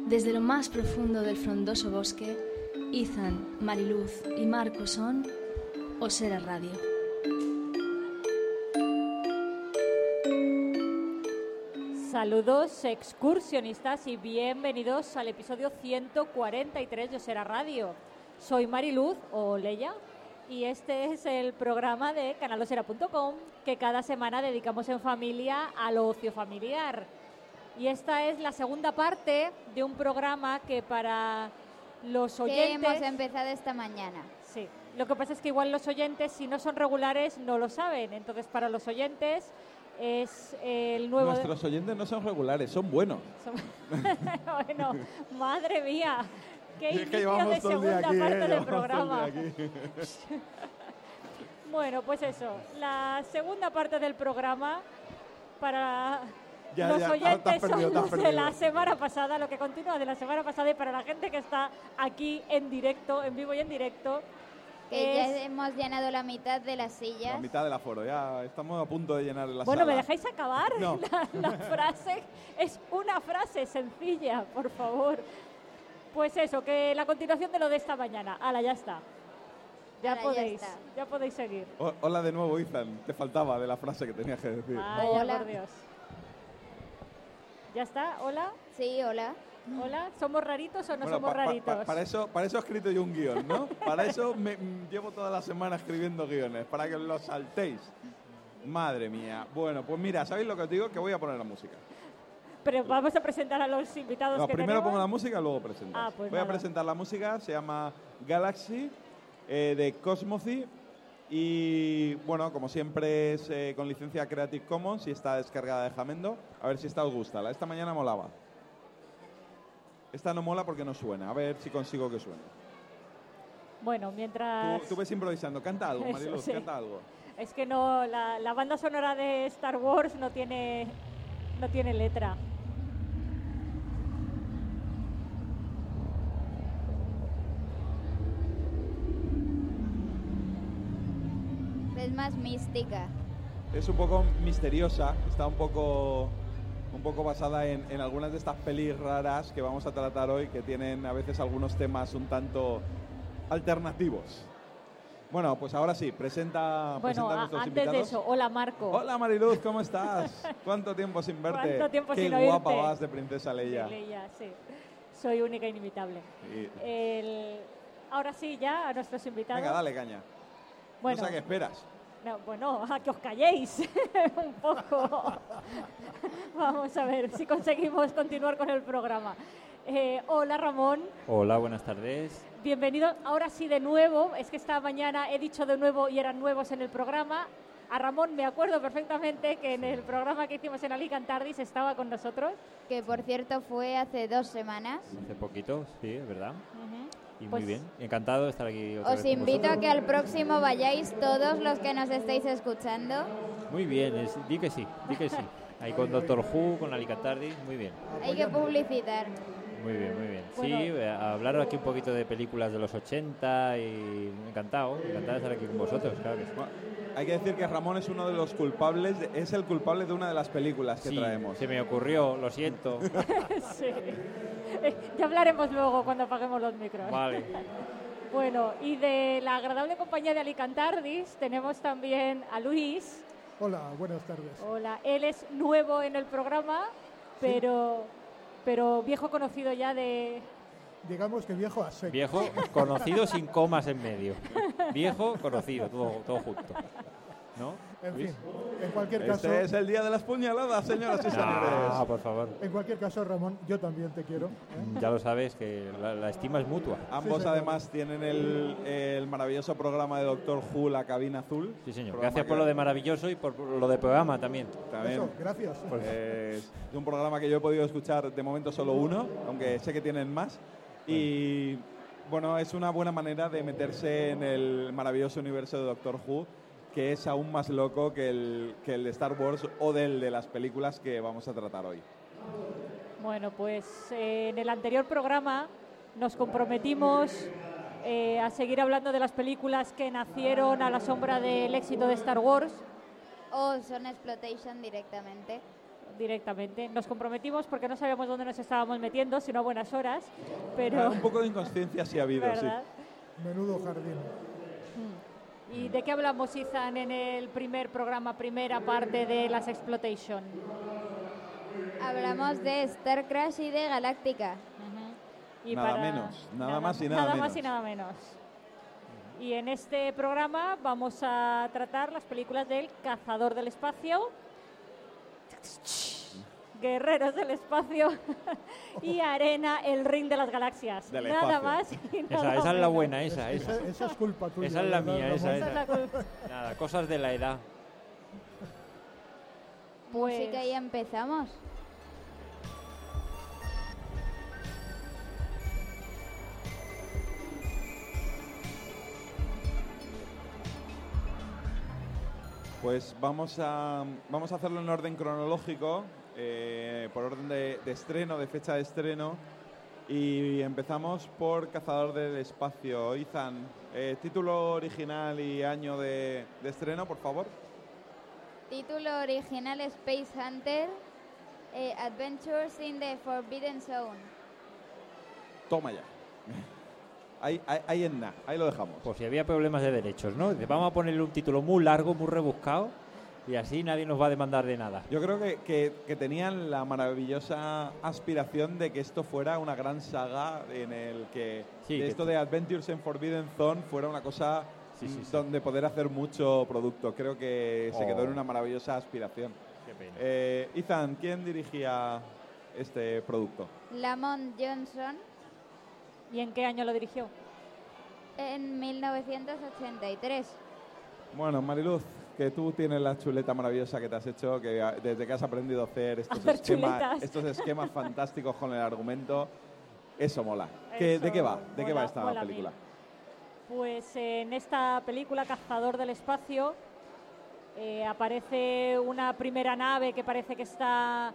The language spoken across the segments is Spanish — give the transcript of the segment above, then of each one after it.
Desde lo más profundo del frondoso bosque, Ethan, Mariluz y Marco son Osera Radio. Saludos excursionistas y bienvenidos al episodio 143 de Osera Radio. Soy Mariluz o Leia y este es el programa de canalosera.com que cada semana dedicamos en familia al ocio familiar. Y esta es la segunda parte de un programa que para los oyentes... Que hemos empezado esta mañana. Sí, lo que pasa es que igual los oyentes, si no son regulares, no lo saben. Entonces, para los oyentes es el nuevo... Nuestros oyentes no son regulares, son buenos. Bueno, madre mía, qué Y es que inicio llevamos de todo el día segunda aquí, parte del llevamos todo programa. el día aquí. Bueno, pues eso, la segunda parte del programa para... Ya, los te has oyentes perdido, te has son de perdido. la semana pasada, lo que continúa de la semana pasada, y para la gente que está aquí en directo, en vivo y en directo, Que ya hemos llenado la mitad de las sillas. La mitad del aforo, ya estamos a punto de llenar la bueno, sala. ¿me dejáis acabar? No. La frase es una frase sencilla, por favor. Pues eso, que la continuación de lo de esta mañana. Hala, ya está. Ya Hala, podéis, ya está. ya podéis seguir. Hola de nuevo, Ethan. Te faltaba de la frase que tenías que decir. Vaya, Hola. por Dios. ¿Ya está? ¿Hola? Sí, hola. ¿Hola? ¿Somos raritos o no Bueno, somos raritos? para eso he escrito yo un guión, ¿no? Para eso llevo toda la semana escribiendo guiones, para que los saltéis. Madre mía. Bueno, pues mira, ¿sabéis lo que os digo? Que voy a poner la música. Pero vamos a presentar a los invitados No, que primero tenemos. pongo la música, luego presento. Pues voy a nada. presentar la música, se llama Galaxy, de Cosmozy. Y bueno, como siempre es con licencia Creative Commons y está descargada de Jamendo. A ver si esta os gusta. Esta mañana molaba. Esta no mola porque no suena. A ver si consigo que suene. Bueno, mientras... Tú ves improvisando. Canta algo, Eso, Mariluz, sí. canta algo. Es que no, la banda sonora de Star Wars no tiene letra. Es más mística. Es un poco misteriosa, está un poco basada en algunas de estas pelis raras que vamos a tratar hoy, que tienen a veces algunos temas un tanto alternativos. Bueno, pues ahora sí, presenta Bueno, a nuestros antes invitados. de eso, hola Marco. Hola Mariluz, ¿cómo estás? ¿Cuánto tiempo sin verte? ¿Cuánto tiempo Qué sin guapa oírte? vas de Princesa Leia. Sí, Leia, sí. Soy única e inimitable. Y- Ahora sí, ya a nuestros invitados. Venga, dale caña. Bueno, No sé a qué esperas. no, bueno, a que os calléis un poco. Vamos a ver si conseguimos continuar con el programa. Hola Ramón, Hola, buenas tardes. bienvenido. Ahora sí de nuevo, es que esta mañana he dicho de nuevo y eran nuevos en el programa. A Ramón me acuerdo perfectamente que en el programa que hicimos en Alicantardis estaba con nosotros. Que por cierto fue hace 2 semanas. Hace poquito, sí, es verdad. Y Pues- muy bien, encantado de estar aquí otra Os vez con invito a vosotros. que al próximo vayáis todos los que nos estáis escuchando. Muy bien, di que sí, di que sí. Ahí con Doctor Who, con Alicantardi, muy bien. Hay que publicitar. Muy bien, muy bien. Bueno. Sí, hablar aquí un poquito de películas de los 80 y encantado de estar aquí con vosotros, claro que sí. Bueno, hay que decir que Ramón es uno de los culpables, es el culpable de una de las películas que Sí, traemos. se me ocurrió, lo siento. Sí. Ya hablaremos luego cuando apaguemos los micros. Vale. Bueno, y de la agradable compañía de Alicantardis tenemos también a Luis. Hola, buenas tardes. Hola, él es nuevo en el programa, pero viejo conocido ya de... Digamos que viejo a seco. Viejo, conocido sin comas en medio. Viejo, conocido, todo junto. ¿No? En Luis? fin, en cualquier caso, Este es el día de las puñaladas, señoras y señores. Ah, por favor. en cualquier caso, Ramón, yo también te quiero. ¿eh? Ya lo sabes, que la estima es mutua. Ambos Sí, señor. además tienen el maravilloso programa de Doctor Who, La Cabina Azul. Sí, señor. Programa Gracias por que- lo de maravilloso y por lo de programa también. También. Eso, gracias. Es un programa que yo he podido escuchar de momento solo uno, aunque sé que tienen más. Y bueno, es una buena manera de meterse en el maravilloso universo de Doctor Who, que es aún más loco que el de Star Wars o del de las películas que vamos a tratar hoy. Bueno, pues en el anterior programa nos comprometimos a seguir hablando de las películas que nacieron a la sombra del éxito de Star Wars. O Son Exploitation directamente. directamente. Nos comprometimos porque no sabíamos dónde nos estábamos metiendo, sino a buenas horas, pero... Un poco de inconsciencia sí ha habido, ¿verdad? sí. Menudo jardín. ¿Y de qué hablamos, Ethan, en el primer programa, primera parte de las Exploitation? Hablamos de Star Crash y de Galáctica. Y Nada menos, nada más y nada Nada menos. más y nada menos. Y en este programa vamos a tratar las películas del Cazador del Espacio, Guerreros del Espacio y Arena, el Ring de las Galaxias. Del Nada espacio. más y nada Esa es la menos. buena, esa. Esa es culpa tuya. Esa es la ¿verdad, mía, Ramón? esa. Esa es la culpa. Nada, cosas de la edad. Pues- Música y empezamos. Pues vamos a hacerlo en orden cronológico, por orden de estreno, de fecha de estreno. Y empezamos por Cazador del Espacio. Ethan, título original y año de estreno, por favor. Título original Space Hunter, Adventures in the Forbidden Zone. Toma ya. Ahí en nada, ahí lo dejamos. Por si había problemas de derechos, ¿no? Dice, vamos a ponerle un título muy largo, muy rebuscado, y así nadie nos va a demandar de nada. Yo creo que tenían la maravillosa aspiración de que esto fuera una gran saga en el que Sí, que esto de Adventures in Forbidden Zone fuera una cosa Sí. donde poder hacer mucho producto. Creo que se quedó en una maravillosa aspiración. Qué pena. Ethan, ¿quién dirigía este producto? Lamont Johnson ¿Y en qué año lo dirigió? en 1983. Bueno, Mariluz, que tú tienes la chuleta maravillosa que te has hecho, que desde que has aprendido a hacer Hacer chuletas. estos esquemas fantásticos con el argumento, eso mola. Eso ¿De qué va? ¿De qué va mola- esta mola película? mil. Pues en esta película, Cazador del Espacio, aparece una primera nave que parece que está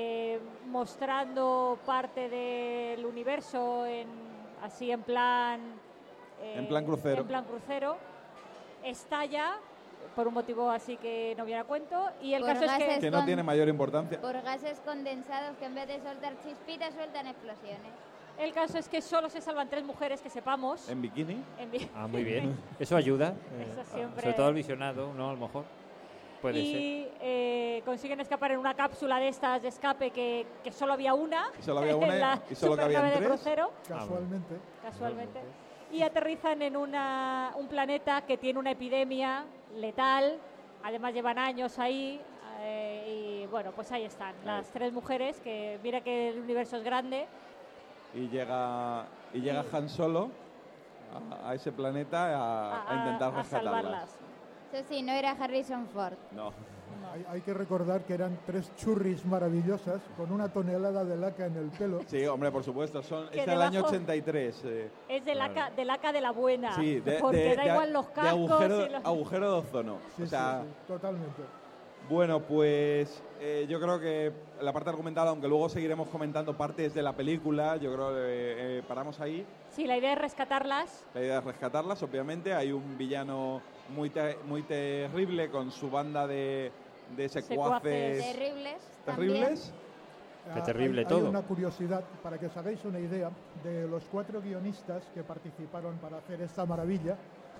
mostrando parte del universo así en plan... En plan crucero. En plan crucero. Estalla, por un motivo así que no viene a cuento. Y el Por caso es que... gases. Que no tiene mayor importancia. Por gases condensados que en vez de soltar chispitas sueltan explosiones. El caso es que solo se salvan 3 mujeres que sepamos. ¿En bikini? En Muy bien. Eso ayuda. Eso siempre- Sobre todo al visionado, ¿no? A lo mejor. Puede ser. y consiguen escapar en una cápsula de estas de escape que solo había una. Y solo había una en la y solo cabían supernave de 3. crucero, Casualmente. casualmente. Y aterrizan en un planeta que tiene una epidemia letal. Además llevan años ahí. Y bueno, pues ahí están las 3 mujeres, que mira que el universo es grande. Y llega Han Solo a ese planeta a intentar a rescatarlas. salvarlas. Eso sí, no era Harrison Ford. No. Hay que recordar que eran 3 churris maravillosas con una tonelada de laca en el pelo. Sí, hombre, por supuesto. Que Es del año debajo- 83. Es de laca de la buena. Sí, porque da igual los de cascos agujero, y los... agujero de ozono. Sí, O sea, sí, totalmente. bueno, pues yo creo que la parte argumental, aunque luego seguiremos comentando partes de la película, yo creo que paramos ahí. Sí, la idea es rescatarlas. La idea es rescatarlas, obviamente. Hay un villano muy terrible con su banda de secuaces Terribles. terribles. Qué terrible Hay todo. una curiosidad, para que os hagáis una idea, de los 4 guionistas que participaron para hacer esta maravilla.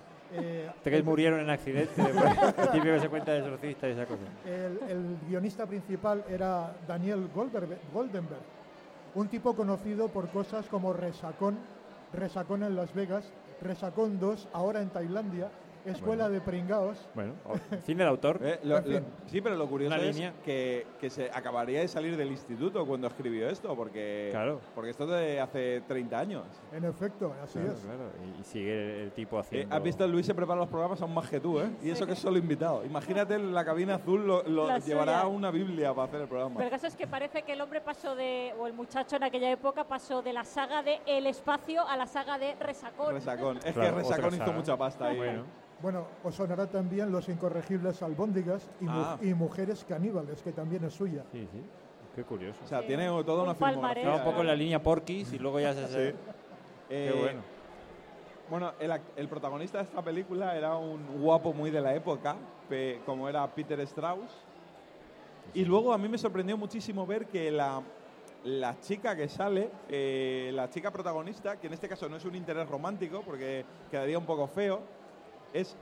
3 murieron en accidente. El típico que se cuenta de exorcista y esa cosa. El guionista principal era Daniel Goldenberg, un tipo conocido por cosas como Resacón en Las Vegas, Resacón 2, ahora en Tailandia, Escuela de Pringaos. Bueno, cine de autor. En fin. Sí, pero lo curioso Una es línea. que se acabaría de salir del instituto cuando escribió esto, porque, Claro. porque esto es de hace 30 años. En efecto, así Claro, es. claro. Y sigue el tipo haciendo... Has visto, Luis se prepara los programas aún más que tú, ¿eh? Y eso que es solo invitado. Imagínate en la cabina azul, La llevará suya. una Biblia para hacer el programa. Pero el caso es que parece que el hombre o el muchacho en aquella época pasó de la saga de El Espacio a la saga de Resacón. Resacón. Es Claro, que Resacón otra hizo saga. mucha pasta ahí. Bueno, os sonará también Los Incorregibles Albóndigas Ah. y Mujeres Caníbales, que también es suya. Sí, sí. Qué curioso. O sea, Sí. tiene toda una Un palmarés. filmografía. Estaba un poco en ¿eh? la línea Porky's y luego ya se... Sí. Qué bueno. Bueno, el protagonista de esta película era un guapo muy de la época, como era Peter Strauss. Y luego a mí me sorprendió muchísimo ver que la chica que sale, la chica protagonista, que en este caso no es un interés romántico porque quedaría un poco feo, es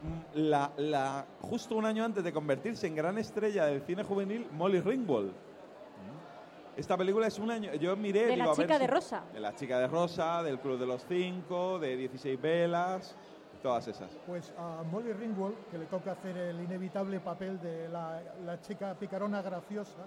justo un año antes de convertirse en gran estrella del cine juvenil, Molly Ringwald. Esta película es un año... Yo miré... De la chica de rosa. De la chica de rosa, del Club de los 5, de 16 velas, todas esas. Pues a Molly Ringwald, que le toca hacer el inevitable papel de la chica picarona graciosa,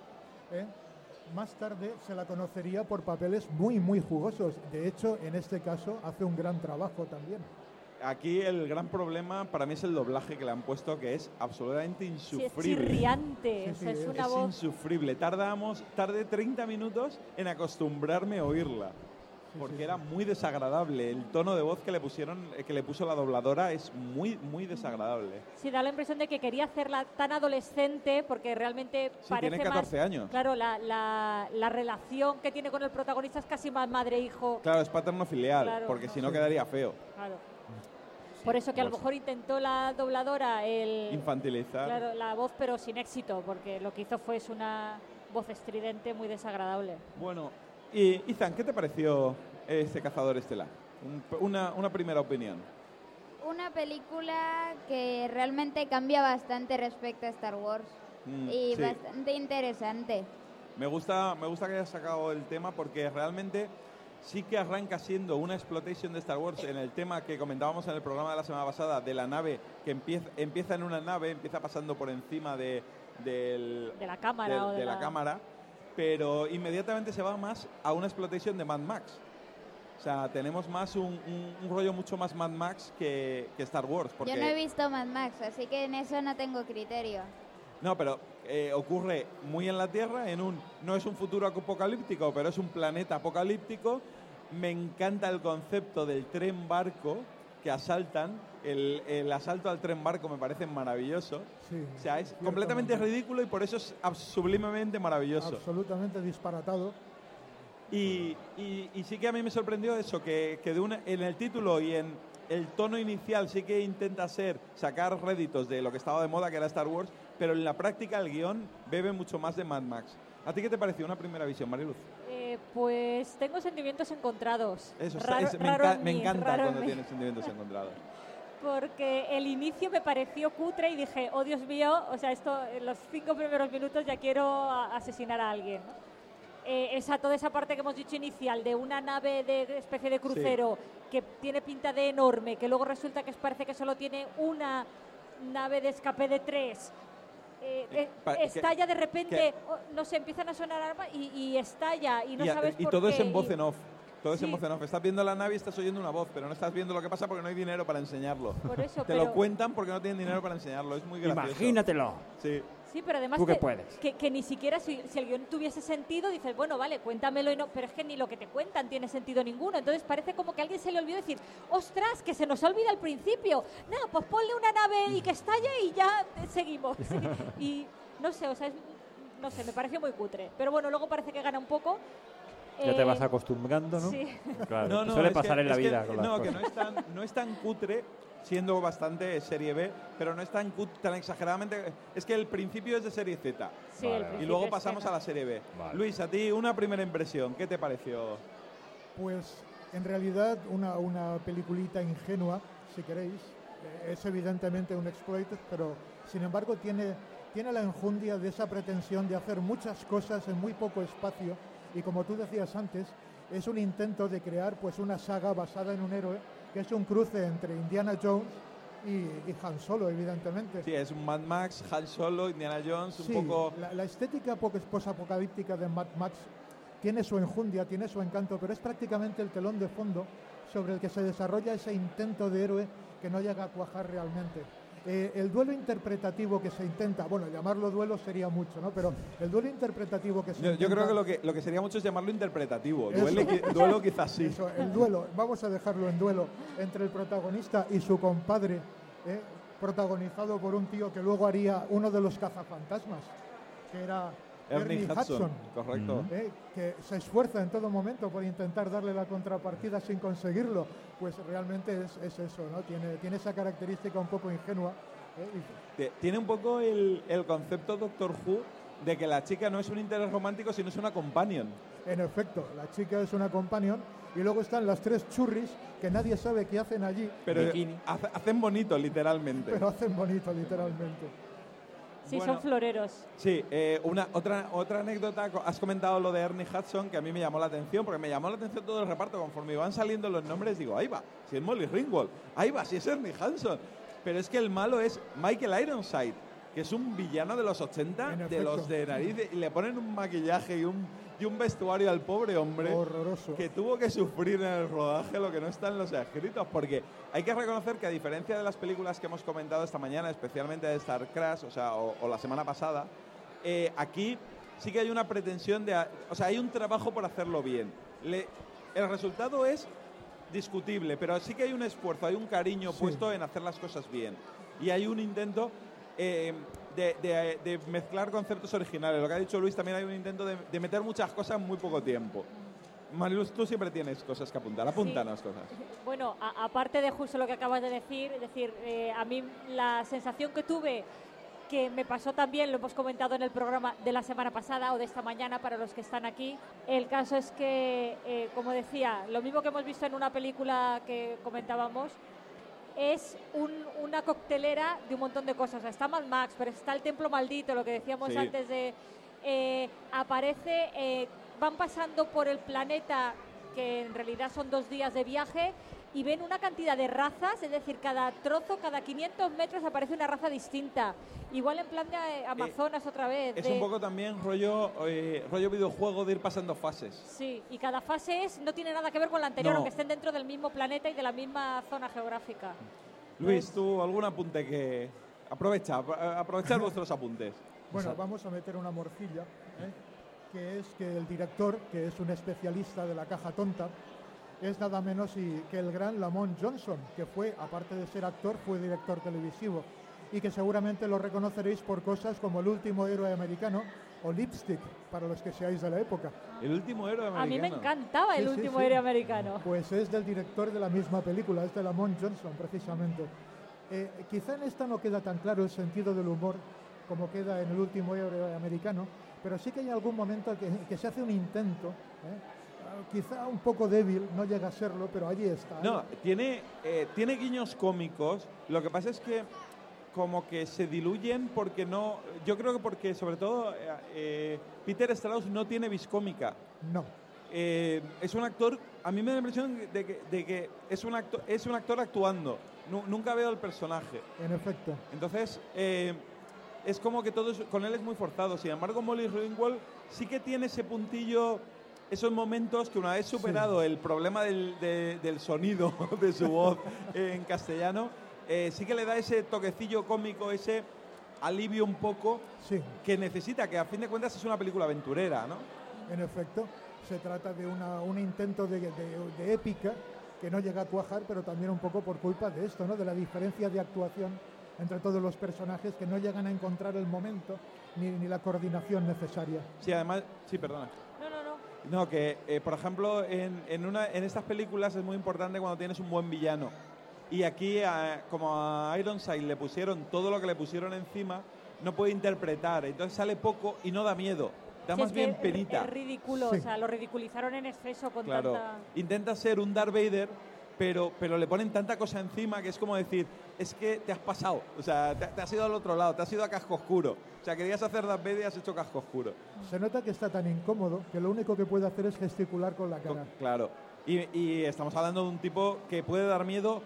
más tarde se la conocería por papeles muy, muy jugosos. De hecho, en este caso, hace un gran trabajo también. Aquí el gran problema para mí es el doblaje que le han puesto, que es absolutamente insufrible. Sí, es chirriante, o sea, es una voz... insufrible. Tardé 30 minutos en acostumbrarme a oírla, porque era muy desagradable. El tono de voz que le puso la dobladora es muy, muy desagradable. Sí, da la impresión de que quería hacerla tan adolescente, porque realmente parece tiene 14 más, años. Claro, la relación que tiene con el protagonista es casi más madre-hijo. Claro, es paterno-filial, Claro. porque si no quedaría feo. Claro. Por eso que a lo mejor intentó la dobladora infantilizar. Claro, la voz, pero sin éxito, porque lo que hizo fue una voz estridente muy desagradable. Bueno, y Ethan, ¿qué te pareció este Cazador Estelar? Una primera opinión. Una película que realmente cambia bastante respecto a Star Wars y sí. bastante interesante. Me gusta que hayas sacado el tema porque realmente sí que arranca siendo una exploitation de Star Wars en el tema que comentábamos en el programa de la semana pasada de la nave que empieza en una nave, empieza pasando por encima de la cámara la cámara, pero inmediatamente se va más a una exploitation de Mad Max. O sea, tenemos más un rollo mucho más Mad Max que Star Wars. Porque... Yo no he visto Mad Max, así que en eso no tengo criterio. No, pero ocurre muy en la Tierra, no es un futuro apocalíptico, pero es un planeta apocalíptico. Me encanta el concepto del tren-barco que asaltan. El asalto al tren-barco me parece maravilloso. Sí, o sea, es completamente ridículo y por eso es sublimemente maravilloso. Absolutamente disparatado. Y sí que a mí me sorprendió eso, que en el título y en el tono inicial sí que intenta sacar réditos de lo que estaba de moda, que era Star Wars, pero en la práctica el guión bebe mucho más de Mad Max. ¿A ti qué te pareció una primera visión, Mariluz? Pues tengo sentimientos encontrados. Eso, me encanta cuando tienes sentimientos encontrados. Porque el inicio me pareció cutre y dije, oh Dios mío, o sea, en los 5 primeros minutos ya quiero asesinar a alguien, ¿no? Toda esa parte que hemos dicho inicial de una nave de especie de crucero que tiene pinta de enorme, que luego resulta que parece que solo tiene una nave de escape de 3. Estalla de repente, no sé, empiezan a sonar armas y estalla y no sabes por qué. Y todo es en voz en off. Todo es en voz en off. Estás viendo la nave y estás oyendo una voz, pero no estás viendo lo que pasa porque no hay dinero para enseñarlo. Por eso, lo cuentan porque no tienen dinero para enseñarlo. Es muy gracioso. Imagínatelo. Sí, pero además ¿Tú qué puedes? Que ni siquiera si el guión tuviese sentido, dices, bueno, vale, cuéntamelo, pero es que ni lo que te cuentan tiene sentido ninguno. Entonces parece como que a alguien se le olvidó decir, ostras, que se nos olvida al principio. No, pues ponle una nave y que estalle y ya seguimos. Y no sé, me pareció muy cutre. Pero bueno, luego parece que gana un poco. Ya te vas acostumbrando, ¿no? Sí. Claro, suele pasar en la vida con las cosas. Que no es tan cutre, siendo bastante serie B, pero no es tan exageradamente... Es que el principio es de serie Z. Sí, y luego pasamos a la serie B. Vale. Luis, a ti una primera impresión, ¿qué te pareció? Pues en realidad una peliculita ingenua, si queréis. Es evidentemente un exploit, pero sin embargo tiene la enjundia de esa pretensión de hacer muchas cosas en muy poco espacio. Y como tú decías antes, es un intento de crear pues una saga basada en un héroe que es un cruce entre Indiana Jones y Han Solo, evidentemente. Sí, es un Mad Max, Han Solo, Indiana Jones, sí, un poco... La estética posapocalíptica de Mad Max tiene su enjundia, tiene su encanto, pero es prácticamente el telón de fondo sobre el que se desarrolla ese intento de héroe que no llega a cuajar realmente. El duelo interpretativo que se intenta, bueno, llamarlo duelo sería mucho, ¿no? Pero el duelo interpretativo que se intenta... Yo creo que lo que sería mucho es llamarlo interpretativo. Duelo quizás sí. Eso, el duelo, vamos a dejarlo en duelo, entre el protagonista y su compadre, protagonizado por un tío que luego haría uno de los cazafantasmas, que era Ernie Hudson. Correcto. Que se esfuerza en todo momento por intentar darle la contrapartida sin conseguirlo. Pues realmente es eso, ¿no? Tiene esa característica un poco ingenua. Tiene un poco el concepto Doctor Who de que la chica no es un interés romántico, sino es una companion. En efecto, la chica es una companion y luego están las 3 churris que nadie sabe qué hacen allí, Pero Bikini. hacen bonito, literalmente. pero hacen bonito, literalmente. Sí, Bueno. son floreros. Sí, otra anécdota, has comentado lo de Ernie Hudson, que a mí me llamó la atención, porque me llamó la atención todo el reparto. Conforme iban saliendo los nombres, digo, ahí va, si es Molly Ringwald, ahí va, si es Ernie Hudson. Pero es que el malo es Michael Ironside, que es un villano de los 80, En de efecto. los de nariz, y le ponen un maquillaje y un vestuario al pobre hombre. Horroroso. Que tuvo que sufrir en el rodaje lo que no está en los escritos, porque hay que reconocer que a diferencia de las películas que hemos comentado esta mañana, especialmente de Star Crash, o la semana pasada, aquí sí que hay una pretensión hay un trabajo por hacerlo bien. El resultado es discutible, pero sí que hay un esfuerzo, hay un cariño puesto en hacer las cosas bien. Y hay un intento de mezclar conceptos originales. Lo que ha dicho Luis, también hay un intento de meter muchas cosas en muy poco tiempo. Mariluz, tú siempre tienes cosas que apuntar. Apúntanos cosas. Bueno, aparte de justo lo que acabas de decir, es decir, a mí la sensación que tuve, que me pasó también, lo hemos comentado en el programa de la semana pasada o de esta mañana para los que están aquí, el caso es que, como decía, lo mismo que hemos visto en una película que comentábamos, es una coctelera de un montón de cosas. O sea, está Mad Max, pero está el Templo Maldito, lo que decíamos Sí. antes de... aparece... van pasando por el planeta, que en realidad son 2 días de viaje, y ven una cantidad de razas, es decir, cada trozo, cada 500 metros aparece una raza distinta. Igual en plan de Amazonas otra vez. Es un poco también rollo videojuego de ir pasando fases. Sí, y cada fase no tiene nada que ver con la anterior, No. aunque estén dentro del mismo planeta y de la misma zona geográfica. Luis, ¿tú algún apunte que...? Aprovechar vuestros apuntes. Bueno, vamos a meter una morcilla, que es que el director, que es un especialista de la caja tonta, es nada menos que el gran Lamont Johnson, que fue, aparte de ser actor, fue director televisivo, y que seguramente lo reconoceréis por cosas como El último héroe americano o Lipstick, para los que seáis de la época. El último héroe americano. A mí me encantaba Sí, el sí, último sí. héroe americano. Pues es del director de la misma película, es de Lamont Johnson, precisamente. Quizá en esta no queda tan claro el sentido del humor como queda en El último héroe americano, pero sí que hay algún momento que se hace un intento, quizá un poco débil, no llega a serlo, pero allí está. No, tiene guiños cómicos. Lo que pasa es que como que se diluyen porque no... Yo creo que porque, sobre todo, Peter Strauss no tiene vis cómica. No. Es un actor... A mí me da la impresión de que es un actor actuando. Nunca veo el personaje. En efecto. Entonces, es como que con él es muy forzado. Sin embargo, Molly Ringwald sí que tiene ese puntillo, esos momentos que una vez superado el problema del sonido de su voz en castellano, sí que le da ese toquecillo cómico, ese alivio un poco que necesita, que a fin de cuentas es una película aventurera, ¿no? En efecto, se trata de un intento de épica que no llega a cuajar, pero también un poco por culpa de esto, ¿no? De la diferencia de actuación entre todos los personajes, que no llegan a encontrar el momento ni la coordinación necesaria. Sí, además... Sí, perdona. No, que por ejemplo en estas películas es muy importante cuando tienes un buen villano. Y aquí, como a Ironside le pusieron todo lo que le pusieron encima, no puede interpretar. Entonces sale poco y no da miedo. Da más bien penita. Es ridículo, o sea, lo ridiculizaron en exceso con Claro. tanta... Intenta ser un Darth Vader, pero le ponen tanta cosa encima que es como decir, es que te has pasado. O sea, te has ido al otro lado, te has ido a casco oscuro. O sea, querías hacer Darth Vader y has hecho casco oscuro. Se nota que está tan incómodo que lo único que puede hacer es gesticular con la cara. Claro. Y estamos hablando de un tipo que puede dar miedo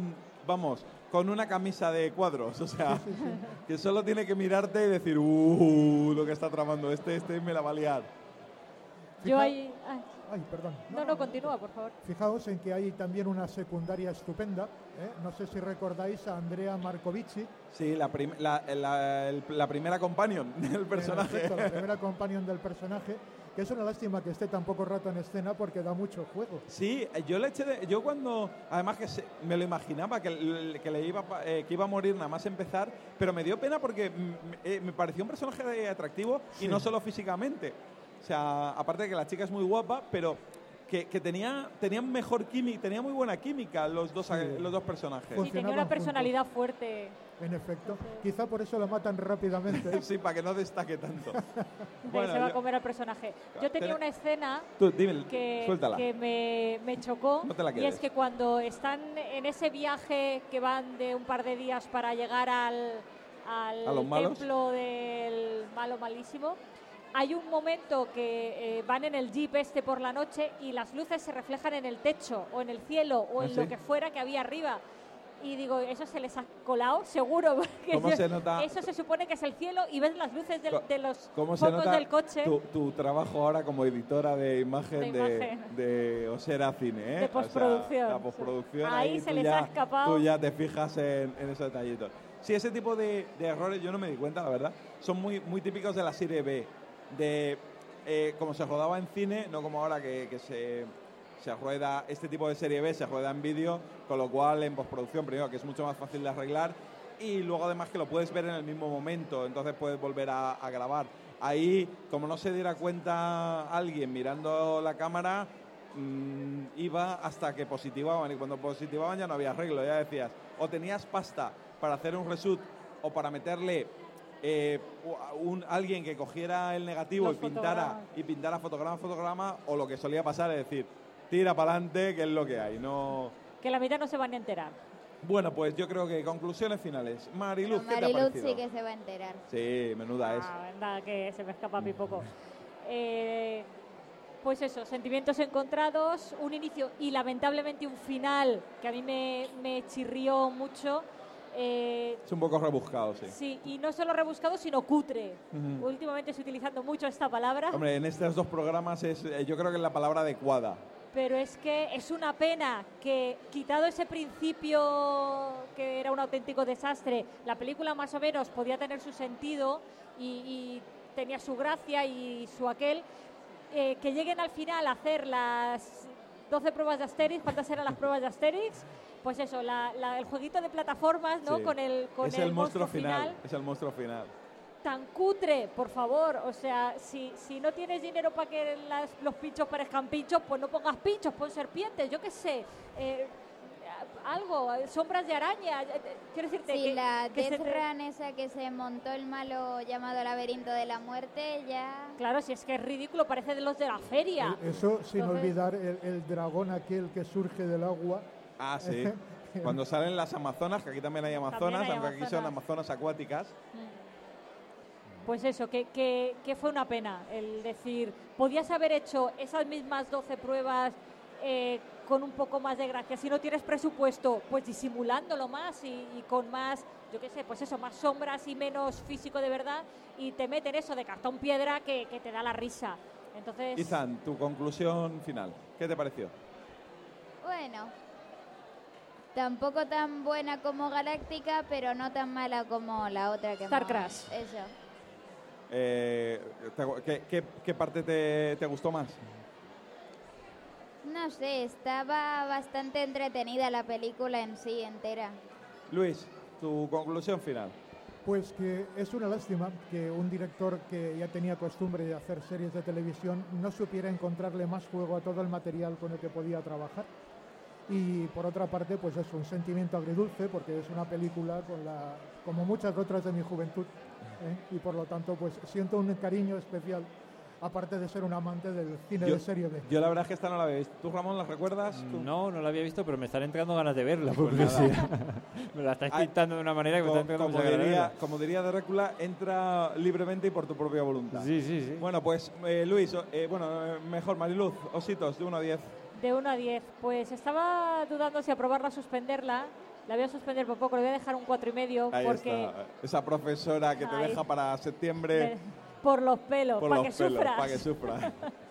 con una camisa de cuadros. O sea, que solo tiene que mirarte y decir, lo que está tramando este me la va a liar. Yo ahí... Ay, perdón. No, continúa, por favor. Fijaos en que hay también una secundaria estupenda. No sé si recordáis a Andrea Marcovici. Sí, la primera companion del personaje. Perfecto, la primera companion del personaje, que es una lástima que esté tan poco rato en escena porque da mucho juego. Sí, yo cuando, además que me lo imaginaba que iba a morir nada más empezar, pero me dio pena porque me pareció un personaje atractivo y no solo físicamente. O sea, aparte de que la chica es muy guapa, pero que tenían mejor química, tenía muy buena química los dos personajes. Sí, tenía una personalidad fuerte. En efecto. Quizá por eso lo matan rápidamente. Sí, para que no destaque tanto. Se va a comer al personaje. Yo tenía una escena que me chocó, No te la y quedes. es que cuando están en ese viaje que van de un par de días para llegar al los malos. templo del malo malísimo, hay un momento que van en el jeep por la noche y las luces se reflejan en el techo o en el cielo o en lo que fuera que había arriba. Y digo, eso se les ha colado, seguro. ¿Cómo se nota? Eso se supone que es el cielo y ves las luces de los ¿Cómo se focos nota del coche. tu trabajo ahora como editora de imagen de Osera Cine? De postproducción. O sea, la postproducción. Ahí se les ha escapado. Tú ya te fijas en esos detallitos. Sí, ese tipo de errores yo no me di cuenta, la verdad. Son muy, muy típicos de la serie B. Como se rodaba en cine, no como ahora que se rueda este tipo de serie B, se rueda en vídeo, con lo cual en postproducción, primero que es mucho más fácil de arreglar y luego además que lo puedes ver en el mismo momento, entonces puedes volver a grabar. Ahí, como no se diera cuenta alguien mirando la cámara, iba hasta que positivaban, y cuando positivaban ya no había arreglo, ya decías, o tenías pasta para hacer un reshoot o para meterle alguien que cogiera el negativo y pintara fotograma, o lo que solía pasar es decir, tira para adelante, que es lo que hay. No... Que la mitad no se van a enterar. Bueno, pues yo creo que conclusiones finales. Mariluz, ¿qué te ha Mariluz parecido? sí que se va a enterar. Sí, menuda es. Verdad que se me escapa a mí poco. Pues eso, sentimientos encontrados, un inicio y lamentablemente un final que a mí me chirrió mucho. Es un poco rebuscado, sí. Sí, y no solo rebuscado, sino cutre. Últimamente estoy utilizando mucho esta palabra. Hombre, en estos dos programas yo creo que es la palabra adecuada. Pero es que es una pena que, quitado ese principio que era un auténtico desastre, la película más o menos podía tener su sentido y tenía su gracia y su aquel, que lleguen al final a hacer las 12 pruebas de Asterix. ¿Cuántas eran las pruebas de Asterix? Pues eso, el jueguito de plataformas, ¿no? Sí. Con el monstruo final. Es el monstruo final. Tan cutre, por favor. O sea, si no tienes dinero para que los pinchos parezcan pinchos, pues no pongas pinchos, pon serpientes, yo qué sé. Algo, sombras de araña. Quiero decirte Sí, la que Death Run esa que se montó el malo llamado Laberinto de la Muerte, ya... Claro, si es que es ridículo, parece de los de la feria. Eso sin olvidar el dragón aquel que surge del agua. Ah, sí. Cuando salen las amazonas, que aquí también hay amazonas, aunque aquí son amazonas acuáticas. Pues eso, que fue una pena el decir, podías haber hecho esas mismas 12 pruebas con un poco más de gracia. Si no tienes presupuesto, pues disimulándolo más y con más, yo qué sé, pues eso, más sombras y menos físico de verdad, y te meten eso de cartón piedra que te da la risa. Entonces... Izan, tu conclusión final, ¿qué te pareció? Bueno, tampoco tan buena como Galáctica, pero no tan mala como la otra que Star Crash. Eso. ¿Qué parte te gustó más? No sé, estaba bastante entretenida la película en sí, entera. Luis, tu conclusión final. Pues que es una lástima que un director que ya tenía costumbre de hacer series de televisión no supiera encontrarle más juego a todo el material con el que podía trabajar. Y por otra parte, pues es un sentimiento agridulce porque es una película como muchas otras de mi juventud, y por lo tanto pues siento un cariño especial, aparte de ser un amante del cine de serie B. Yo la verdad es que esta no la había visto. ¿Tú, Ramón, la recuerdas? No la había visto, pero me están entrando ganas de verla. Porque me la estáis pintando de una manera que me está entrando mucha ganas de verla. Como diría Drácula, entra libremente y por tu propia voluntad. Sí. Bueno, pues Luis, mejor Mariluz, ositos, de 1 a 10. De 1 a 10. Pues estaba dudando si aprobarla o suspenderla. La voy a suspender por poco, le voy a dejar un 4,5. Ahí porque está, esa profesora que te deja para septiembre. Por los pelos, para que sufras. Para que sufra.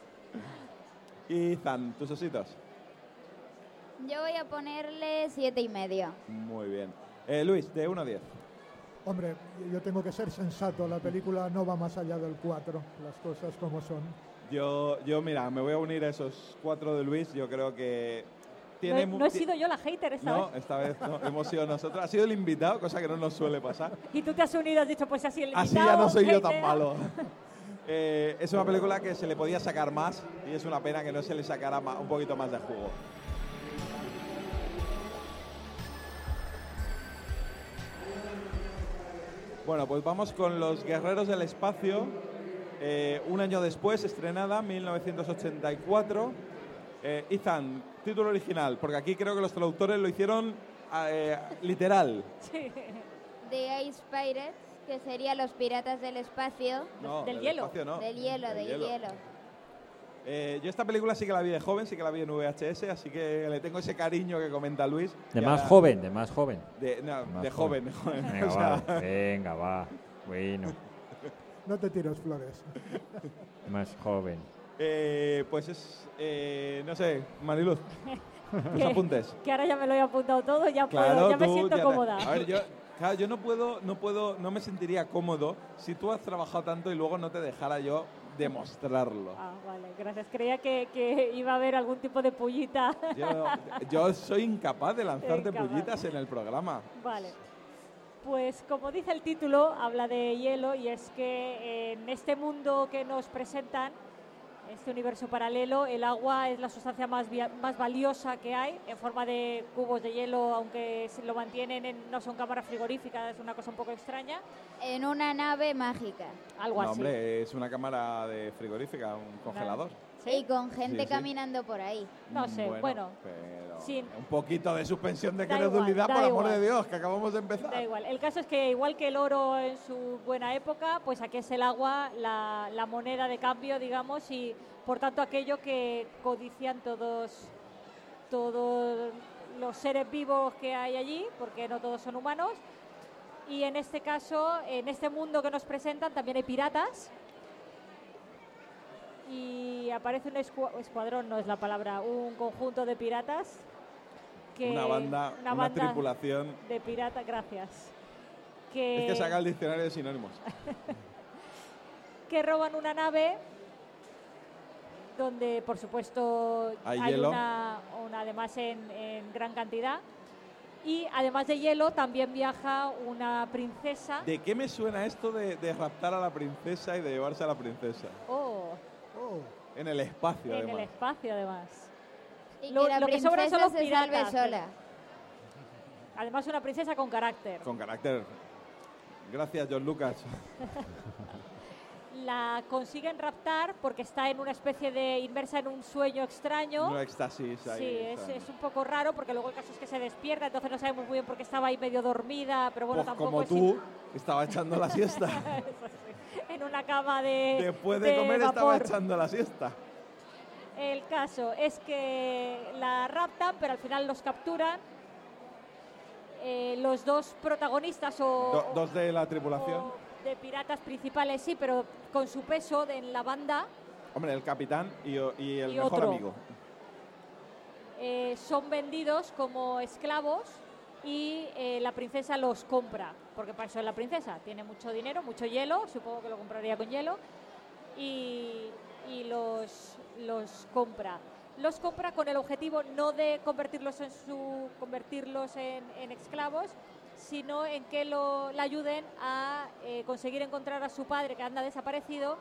Y Zan, tus ositos. Yo voy a ponerle 7,5. Muy bien. Luis, de 1 a 10. Hombre, yo tengo que ser sensato, la película no va más allá del 4, las cosas como son. Yo mira, me voy a unir a esos 4 de Luis, yo creo que... No he sido yo la hater esta vez. No, esta vez no, hemos sido nosotros. Ha sido el invitado, cosa que no nos suele pasar. Y tú te has unido, has dicho, pues así el invitado. Así ya no soy yo tan malo. es una película que se le podía sacar más y es una pena que no se le sacara un poquito más de jugo. Bueno, pues vamos con Los Guerreros del Espacio. Un año después, estrenada, 1984. Ethan, título original, porque aquí creo que los traductores lo hicieron literal. Sí. The Ice Pirates, que sería los piratas del espacio. No, Del hielo. espacio no. Del hielo. Yo esta película sí que la vi de joven, sí que la vi en VHS, así que le tengo ese cariño que comenta Luis. De Y más ahora- joven, de más joven. De joven. Venga, O sea, va, venga, va. Bueno, No te tires flores. más joven. pues es, no sé, Mariluz, tus apuntes. Que ahora ya me lo he apuntado todo, ya Claro, puedo, ya me tú siento ya cómoda. A ver, yo no me sentiría cómodo si tú has trabajado tanto y luego no te dejara yo demostrarlo. Ah, vale, gracias. Creía que iba a haber algún tipo de pullita. Yo soy incapaz de lanzarte Incapaz. pullitas en el programa. Vale. Pues como dice el título, habla de hielo y es que en este mundo que nos presentan, este universo paralelo, el agua es la sustancia más valiosa que hay, en forma de cubos de hielo, aunque se lo mantienen, no son cámaras frigoríficas, es una cosa un poco extraña, En una nave mágica. algo No, así. hombre, es una cámara de frigorífica, un congelador. ¿Sí? Y con gente Sí, sí. caminando por ahí. No sé, bueno, pero sin- un poquito de suspensión de Da igual, credulidad, da por amor igual. de Dios, que acabamos de empezar. Da igual. El caso es que igual que el oro en su buena época, pues aquí es el agua la moneda de cambio, digamos, y por tanto aquello que codician todos los seres vivos que hay allí, porque no todos son humanos. Y en este caso, en este mundo que nos presentan, también hay piratas. Y aparece un escuadrón, no es la palabra, un conjunto de piratas. Una banda, una tripulación. de piratas, gracias. Es que saca el diccionario de sinónimos. Que roban una nave donde, por supuesto, Hay hielo. una además en gran cantidad. Y además de hielo, también viaja una princesa. ¿De qué me suena esto de raptar a la princesa y de llevarse a la princesa? Oh, Oh, En el espacio, en el además. espacio, además. Y Lo- que la lo que sobran son princesa los se salve piratas, sola. Además, una princesa con carácter. Con carácter. Gracias, John Lucas. La consiguen raptar porque está en una especie de inmersa en un sueño extraño. No éxtasis ahí. Sí, está. es un poco raro porque luego el caso es que se despierta, entonces no sabemos muy bien por qué estaba ahí medio dormida, pero bueno, Pues tampoco como es tú, estaba echando la siesta. Eso sí, en una cama de Después de comer estaba vapor. echando la siesta. El caso es que la raptan, pero al final los capturan. Los dos protagonistas Dos de la tripulación. o de piratas principales, sí, pero con su peso en la banda. Hombre, el capitán y el Y mejor otro. amigo. Son vendidos como esclavos y la princesa los compra, porque para eso es la princesa, tiene mucho dinero, mucho hielo, supongo que lo compraría con hielo, y los compra. Los compra con el objetivo no de convertirlos en esclavos, sino en que le ayuden a conseguir encontrar a su padre que anda desaparecido,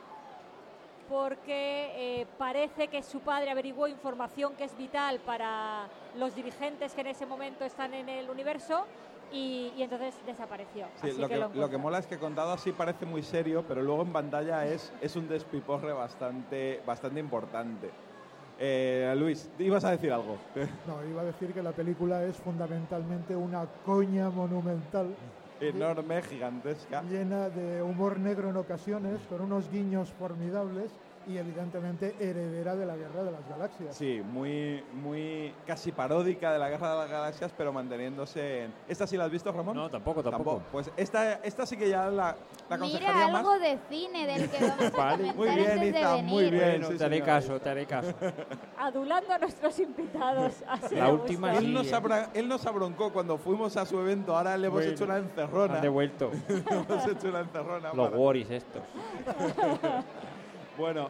porque parece que su padre averiguó información que es vital para los dirigentes que en ese momento están en el universo y entonces desapareció. Sí, Así lo que encuentran. mola es que contado así parece muy serio, pero luego en pantalla es un despiporre bastante importante. Luis, ibas a decir algo. no, iba a decir que la película es fundamentalmente una coña monumental Enorme, gigantesca. llena de humor negro en ocasiones, con unos guiños formidables y evidentemente heredera de la Guerra de las Galaxias. Sí, muy casi paródica de la Guerra de las Galaxias, pero manteniéndose en... ¿Esta sí la has visto, Ramón? No, tampoco. Pues esta sí que ya la aconsejaría Mira, más. algo de cine del que vamos a Vale. comentar Muy bien, antes de Ethan, venir. muy bien. Bueno, sí, te haré señora. caso. Adulando a nuestros invitados. Así La me última gusta. sí. Él nos abroncó cuando fuimos a su evento, ahora le hemos Bueno, hecho una encerrona. Han devuelto hemos hecho una encerrona. los para- worries estos. Bueno,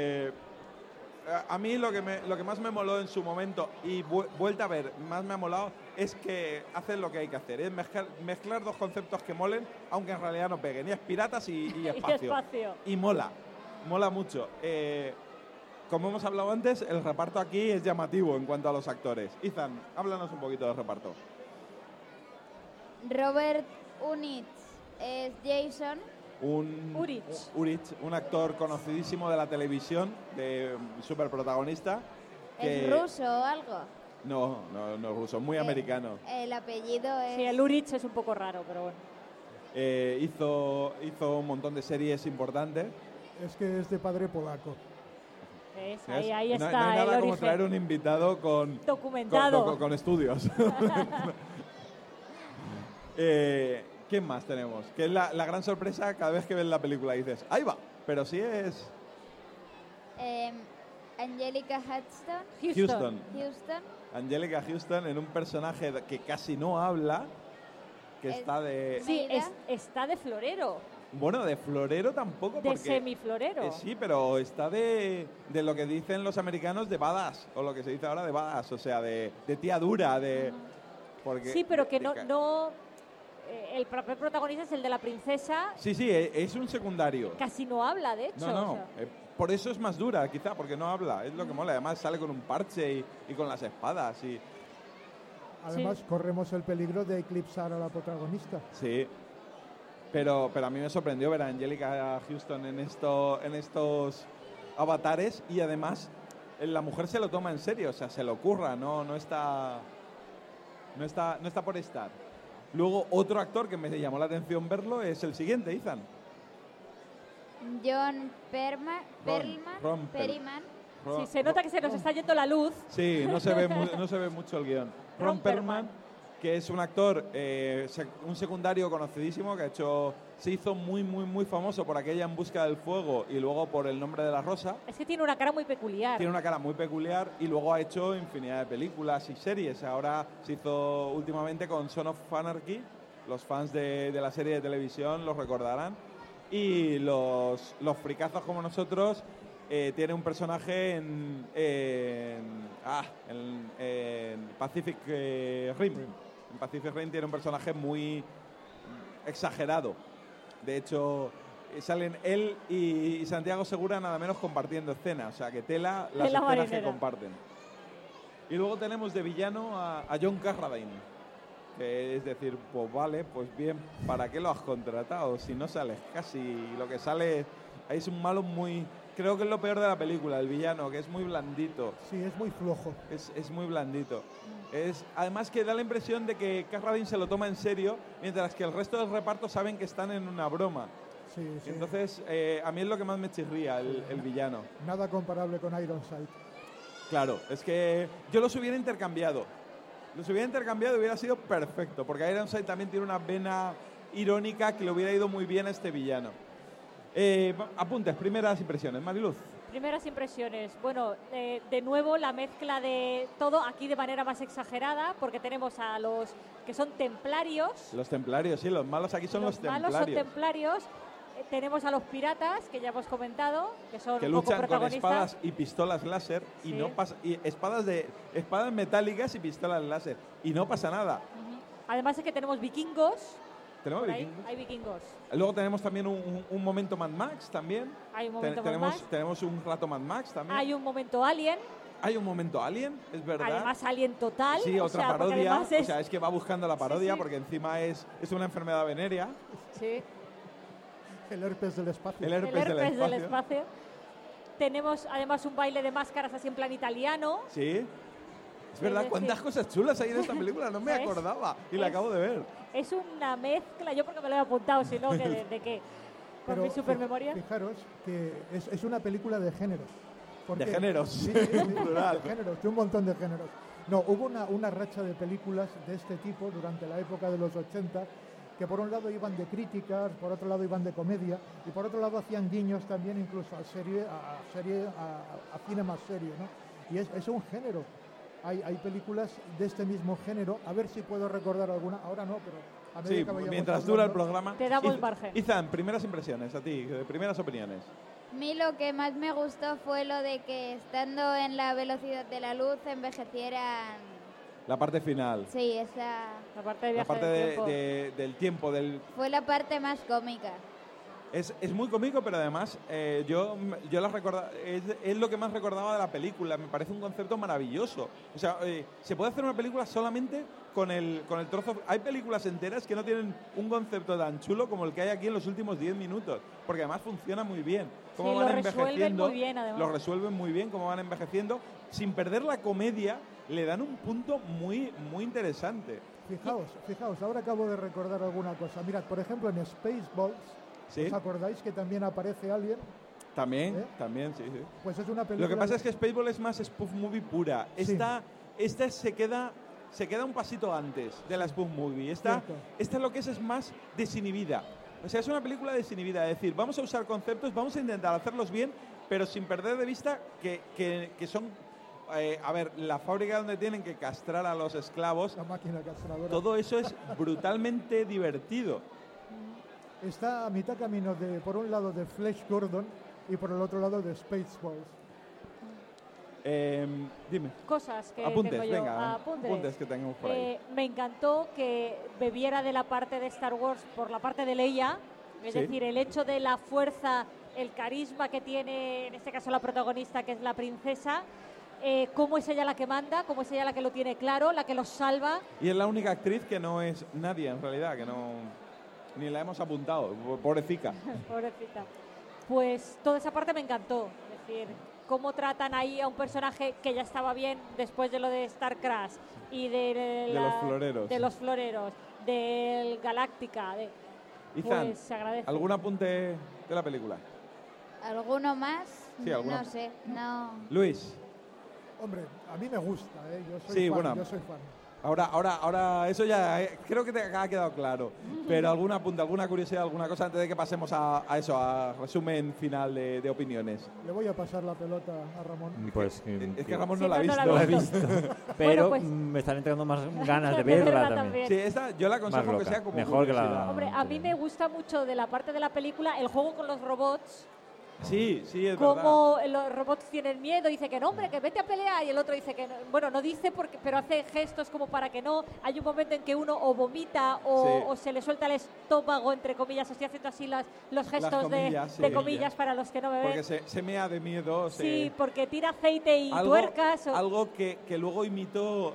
a mí lo que más me moló en su momento y vuelta a ver, más me ha molado es que hacen lo que hay que hacer, es mezclar dos conceptos que molen, aunque en realidad no peguen, y es piratas y Y espacio. espacio. Y mola. Mola mucho. Como hemos hablado antes, el reparto aquí es llamativo en cuanto a los actores. Ethan, háblanos un poquito del reparto. Robert Unitz es Jason. Urich, un actor conocidísimo de la televisión, de súper protagonista. ¿Es ruso o algo? No es ruso, muy americano. El apellido es... Sí, el Urich es un poco raro, pero bueno. Hizo un montón de series importantes. Es que es de padre polaco. ¿Ves? Ahí No está hay nada el como origen. traer un invitado Documentado. con estudios. ¿Quién más tenemos? Que es la gran sorpresa cada vez que ves la película y dices, ahí va, pero sí es... Angelica Houston. Angelica Houston en un personaje que casi no habla, que está de... Sí, está de florero. Bueno, de florero tampoco. De porque, semiflorero. sí, pero está de lo que dicen los americanos de badass, o lo que se dice ahora de badass, o sea, de tía dura, de... Porque, Sí, pero que no el papel protagonista es el de la princesa. Sí, es un secundario. Casi no habla, de hecho. No, o sea. por eso es más dura, quizá, porque no habla. Es lo que mola. Además sale con un parche y con las espadas. Además, corremos el peligro de eclipsar a la protagonista. Sí. Pero a mí me sorprendió ver a Angelica Houston en estos avatares y además la mujer se lo toma en serio, o sea, se lo curra, no está por estar. Luego, otro actor que me llamó la atención verlo es el siguiente, Ethan. John Ron Perlman. Sí, se nota que se nos está yendo la luz. Sí, no se ve mucho el guión. Ron Perlman, que es un actor, un secundario conocidísimo, que se hizo muy, muy, muy famoso por aquella En busca del fuego y luego por El nombre de la rosa. Es que tiene una cara muy peculiar. Tiene una cara muy peculiar y luego ha hecho infinidad de películas y series. Ahora se hizo últimamente con Son of Anarchy. Los fans de la serie de televisión los recordarán. Y los fricazos como nosotros, tiene un personaje en Pacific Rim. En Pacific Rim tiene un personaje muy exagerado. De hecho, salen él y Santiago Segura nada menos compartiendo escena. O sea, que tela las escenas marinera que comparten. Y luego tenemos de villano a John Carradine. Que es decir, pues vale, pues bien, ¿para qué lo has contratado? Si no sales casi, lo que sale es un malo muy... Creo que es lo peor de la película, el villano, que es muy blandito. Sí, es muy flojo. Es muy blandito. Además que da la impresión de que Carradine se lo toma en serio, mientras que el resto del reparto saben que están en una broma. Sí. Entonces, a mí es lo que más me chirría, el villano. Nada comparable con Ironside. Claro, es que yo los hubiera intercambiado. Los hubiera intercambiado y hubiera sido perfecto, porque Ironside también tiene una vena irónica que le hubiera ido muy bien a este villano. Apuntes, primeras impresiones, Mariluz. Primeras impresiones. Bueno, de nuevo la mezcla de todo aquí de manera más exagerada, porque tenemos a los que son templarios. Los templarios, sí, los malos aquí son los templarios. Los malos son templarios. Tenemos a los piratas, que ya hemos comentado, que son que un poco luchan con protagonistas. espadas y pistolas láser y no pasa, y espadas metálicas y pistolas láser y no pasa nada. Además es que tenemos vikingos. ¿Tenemos Por ahí vikingos? hay vikingos. Luego tenemos también un momento Mad Max también. Hay un momento Mad Max. Tenemos un rato Mad Max también. Hay un momento Alien. Hay un momento Alien, es verdad. Además Alien total. Sí, o otra sea, parodia. además es... O sea, es que va buscando la parodia Sí. porque encima es una enfermedad venérea. Sí. El herpes del espacio. El herpes del espacio. Tenemos además un baile de máscaras así en plan italiano. Sí. Es verdad, cuántas cosas chulas hay en esta película, no me ¿Sabes? acordaba y la acabo de ver. Es una mezcla, yo porque me lo he apuntado, sino que de qué. Con mi supermemoria. Fijaros que es una película de género. De géneros, sí, plural. De géneros, de un montón de géneros. No, hubo una racha de películas de este tipo durante la época de los 80 que por un lado iban de críticas, por otro lado iban de comedia y por otro lado hacían guiños también incluso a cine más serio, ¿no? Y es un género. Hay películas de este mismo género, a ver si puedo recordar alguna, ahora no, pero a medida Sí, que vayamos mientras dura el hablando, programa. Te damos margen. Ethan, primeras impresiones, a ti, primeras opiniones. A mí lo que más me gustó fue lo de que estando en la velocidad de la luz envejecieran... La parte final. Sí, esa La parte de La viaje parte del tiempo. del tiempo, fue la parte más cómica. Es muy cómico, pero además yo la es lo que más recordaba de la película. Me parece un concepto maravilloso. O sea, se puede hacer una película solamente con el trozo. Hay películas enteras que no tienen un concepto tan chulo como el que hay aquí en los últimos 10 minutos, porque además funciona muy bien. Cómo van envejeciendo, muy bien, además. lo resuelven muy bien, cómo van envejeciendo, sin perder la comedia, le dan un punto muy, muy interesante. Fijaos, ahora acabo de recordar alguna cosa. Mirad, por ejemplo, en Spaceballs, ¿Sí? ¿os acordáis que también aparece alguien? También, sí. Pues es una película... Lo que pasa es que Spaceball es más spoof movie pura. Sí. Esta se queda un pasito antes de la spoof movie. Esta lo que es más desinhibida. O sea, es una película desinhibida. Es decir, vamos a usar conceptos, vamos a intentar hacerlos bien, pero sin perder de vista que son... a ver, la fábrica donde tienen que castrar a los esclavos, La máquina castradora. todo eso es brutalmente divertido. Está a mitad camino por un lado de Flash Gordon y por el otro lado de Spaceballs. Dime. Cosas que Apuntes, tengo yo. venga, apuntes que tengamos por ahí. Me encantó que bebiera de la parte de Star Wars por la parte de Leia, es Sí. decir, el hecho de la fuerza, el carisma que tiene, en este caso la protagonista, que es la princesa, cómo es ella la que manda, cómo es ella la que lo tiene claro, la que los salva. Y es la única actriz que no es nadie, en realidad, que no... Ni la hemos apuntado, pobrecita. Pobrecita. Pues toda esa parte me encantó, es decir, cómo tratan ahí a un personaje que ya estaba bien después de lo de StarCraft y de los floreros. De los floreros, del Galáctica. Izan, Pues se agradece. ¿algún apunte de la película? ¿Alguno más? Sí, alguno. No sé, no. Luis, Hombre, a mí me gusta, yo soy Sí, fan, bueno. yo soy fan. ahora eso ya creo que te ha quedado claro. Pero algún apunte, alguna curiosidad, alguna cosa antes de que pasemos a eso, a resumen final de opiniones. Le voy a pasar la pelota a Ramón. Pues Es que Ramón no Sí, la ha no visto. la lo he he visto. Bueno, Pero pues- me están entrando más ganas de De verla verla también. también. Sí, esta yo la aconsejo Más que loca. sea como Mejor que la- curiosidad. Hombre, a mí me gusta mucho de la parte de la película el juego con los robots. Sí, es verdad. Como los robots tienen miedo, dice que no, hombre, que vete a pelear, y el otro dice que no. Bueno, no dice, pero hace gestos como para que no. Hay un momento en que uno o vomita Sí. o se le suelta el estómago, entre comillas, estoy haciendo así los gestos comillas, de sí. comillas para los que no me ven. Porque se mea de miedo. Sí, porque tira aceite y algo, tuercas. Algo que luego imitó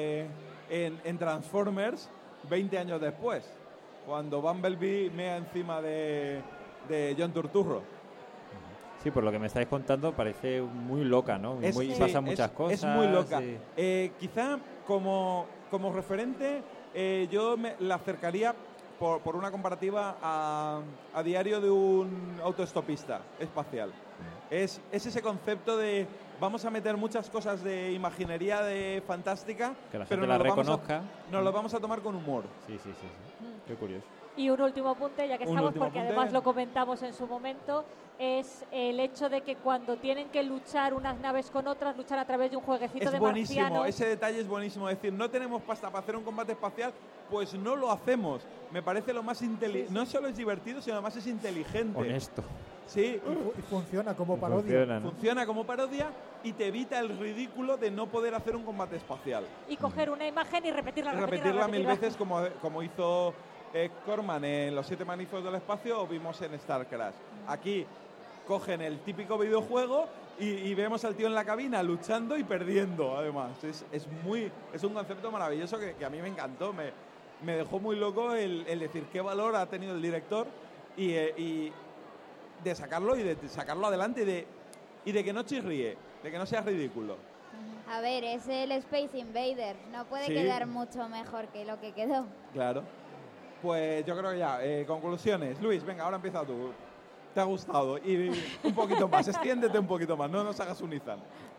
en Transformers 20 años después, cuando Bumblebee mea encima de John Turturro. Sí, por lo que me estáis contando parece muy loca, ¿no? Pasan muchas cosas. Es muy loca. sí. Quizá como referente yo la acercaría por una comparativa a Diario de un autoestopista espacial. Es ese concepto de vamos a meter muchas cosas de imaginería fantástica, Que la pero gente la nos lo vamos a- reconozca. nos lo vamos a tomar con humor. Sí. Qué curioso. Y un último apunte, ya que Un estamos, último porque apunte. además lo comentamos en su momento, es el hecho de que cuando tienen que luchar unas naves con otras, luchan a través de un jueguecito Es de buenísimo, marcianos. ese detalle es buenísimo. Es decir, no tenemos pasta para hacer un combate espacial, pues no lo hacemos. Me parece lo más inteligente. No solo es divertido, sino además es inteligente. Honesto. Sí, Y funciona como parodia. Funciona, ¿no? funciona como parodia y te evita el ridículo de no poder hacer un combate espacial. Y coger una imagen y repetirla, Repetirla mil veces como hizo Corman en Los 7 Magníficos del Espacio o vimos en StarCraft. Aquí cogen el típico videojuego y vemos al tío en la cabina luchando y perdiendo, además. Es un concepto maravilloso que a mí me encantó. Me dejó muy loco el decir qué valor ha tenido el director y de sacarlo y de sacarlo adelante y de que no chirríe, de que no sea ridículo. A ver, es el Space Invader. No puede Sí. quedar mucho mejor que lo que quedó. Claro. Pues yo creo que ya, conclusiones. Luis, venga, ahora empieza tú. ¿Te ha gustado? Y un poquito más, extiéndete un poquito más, no nos hagas un Izan.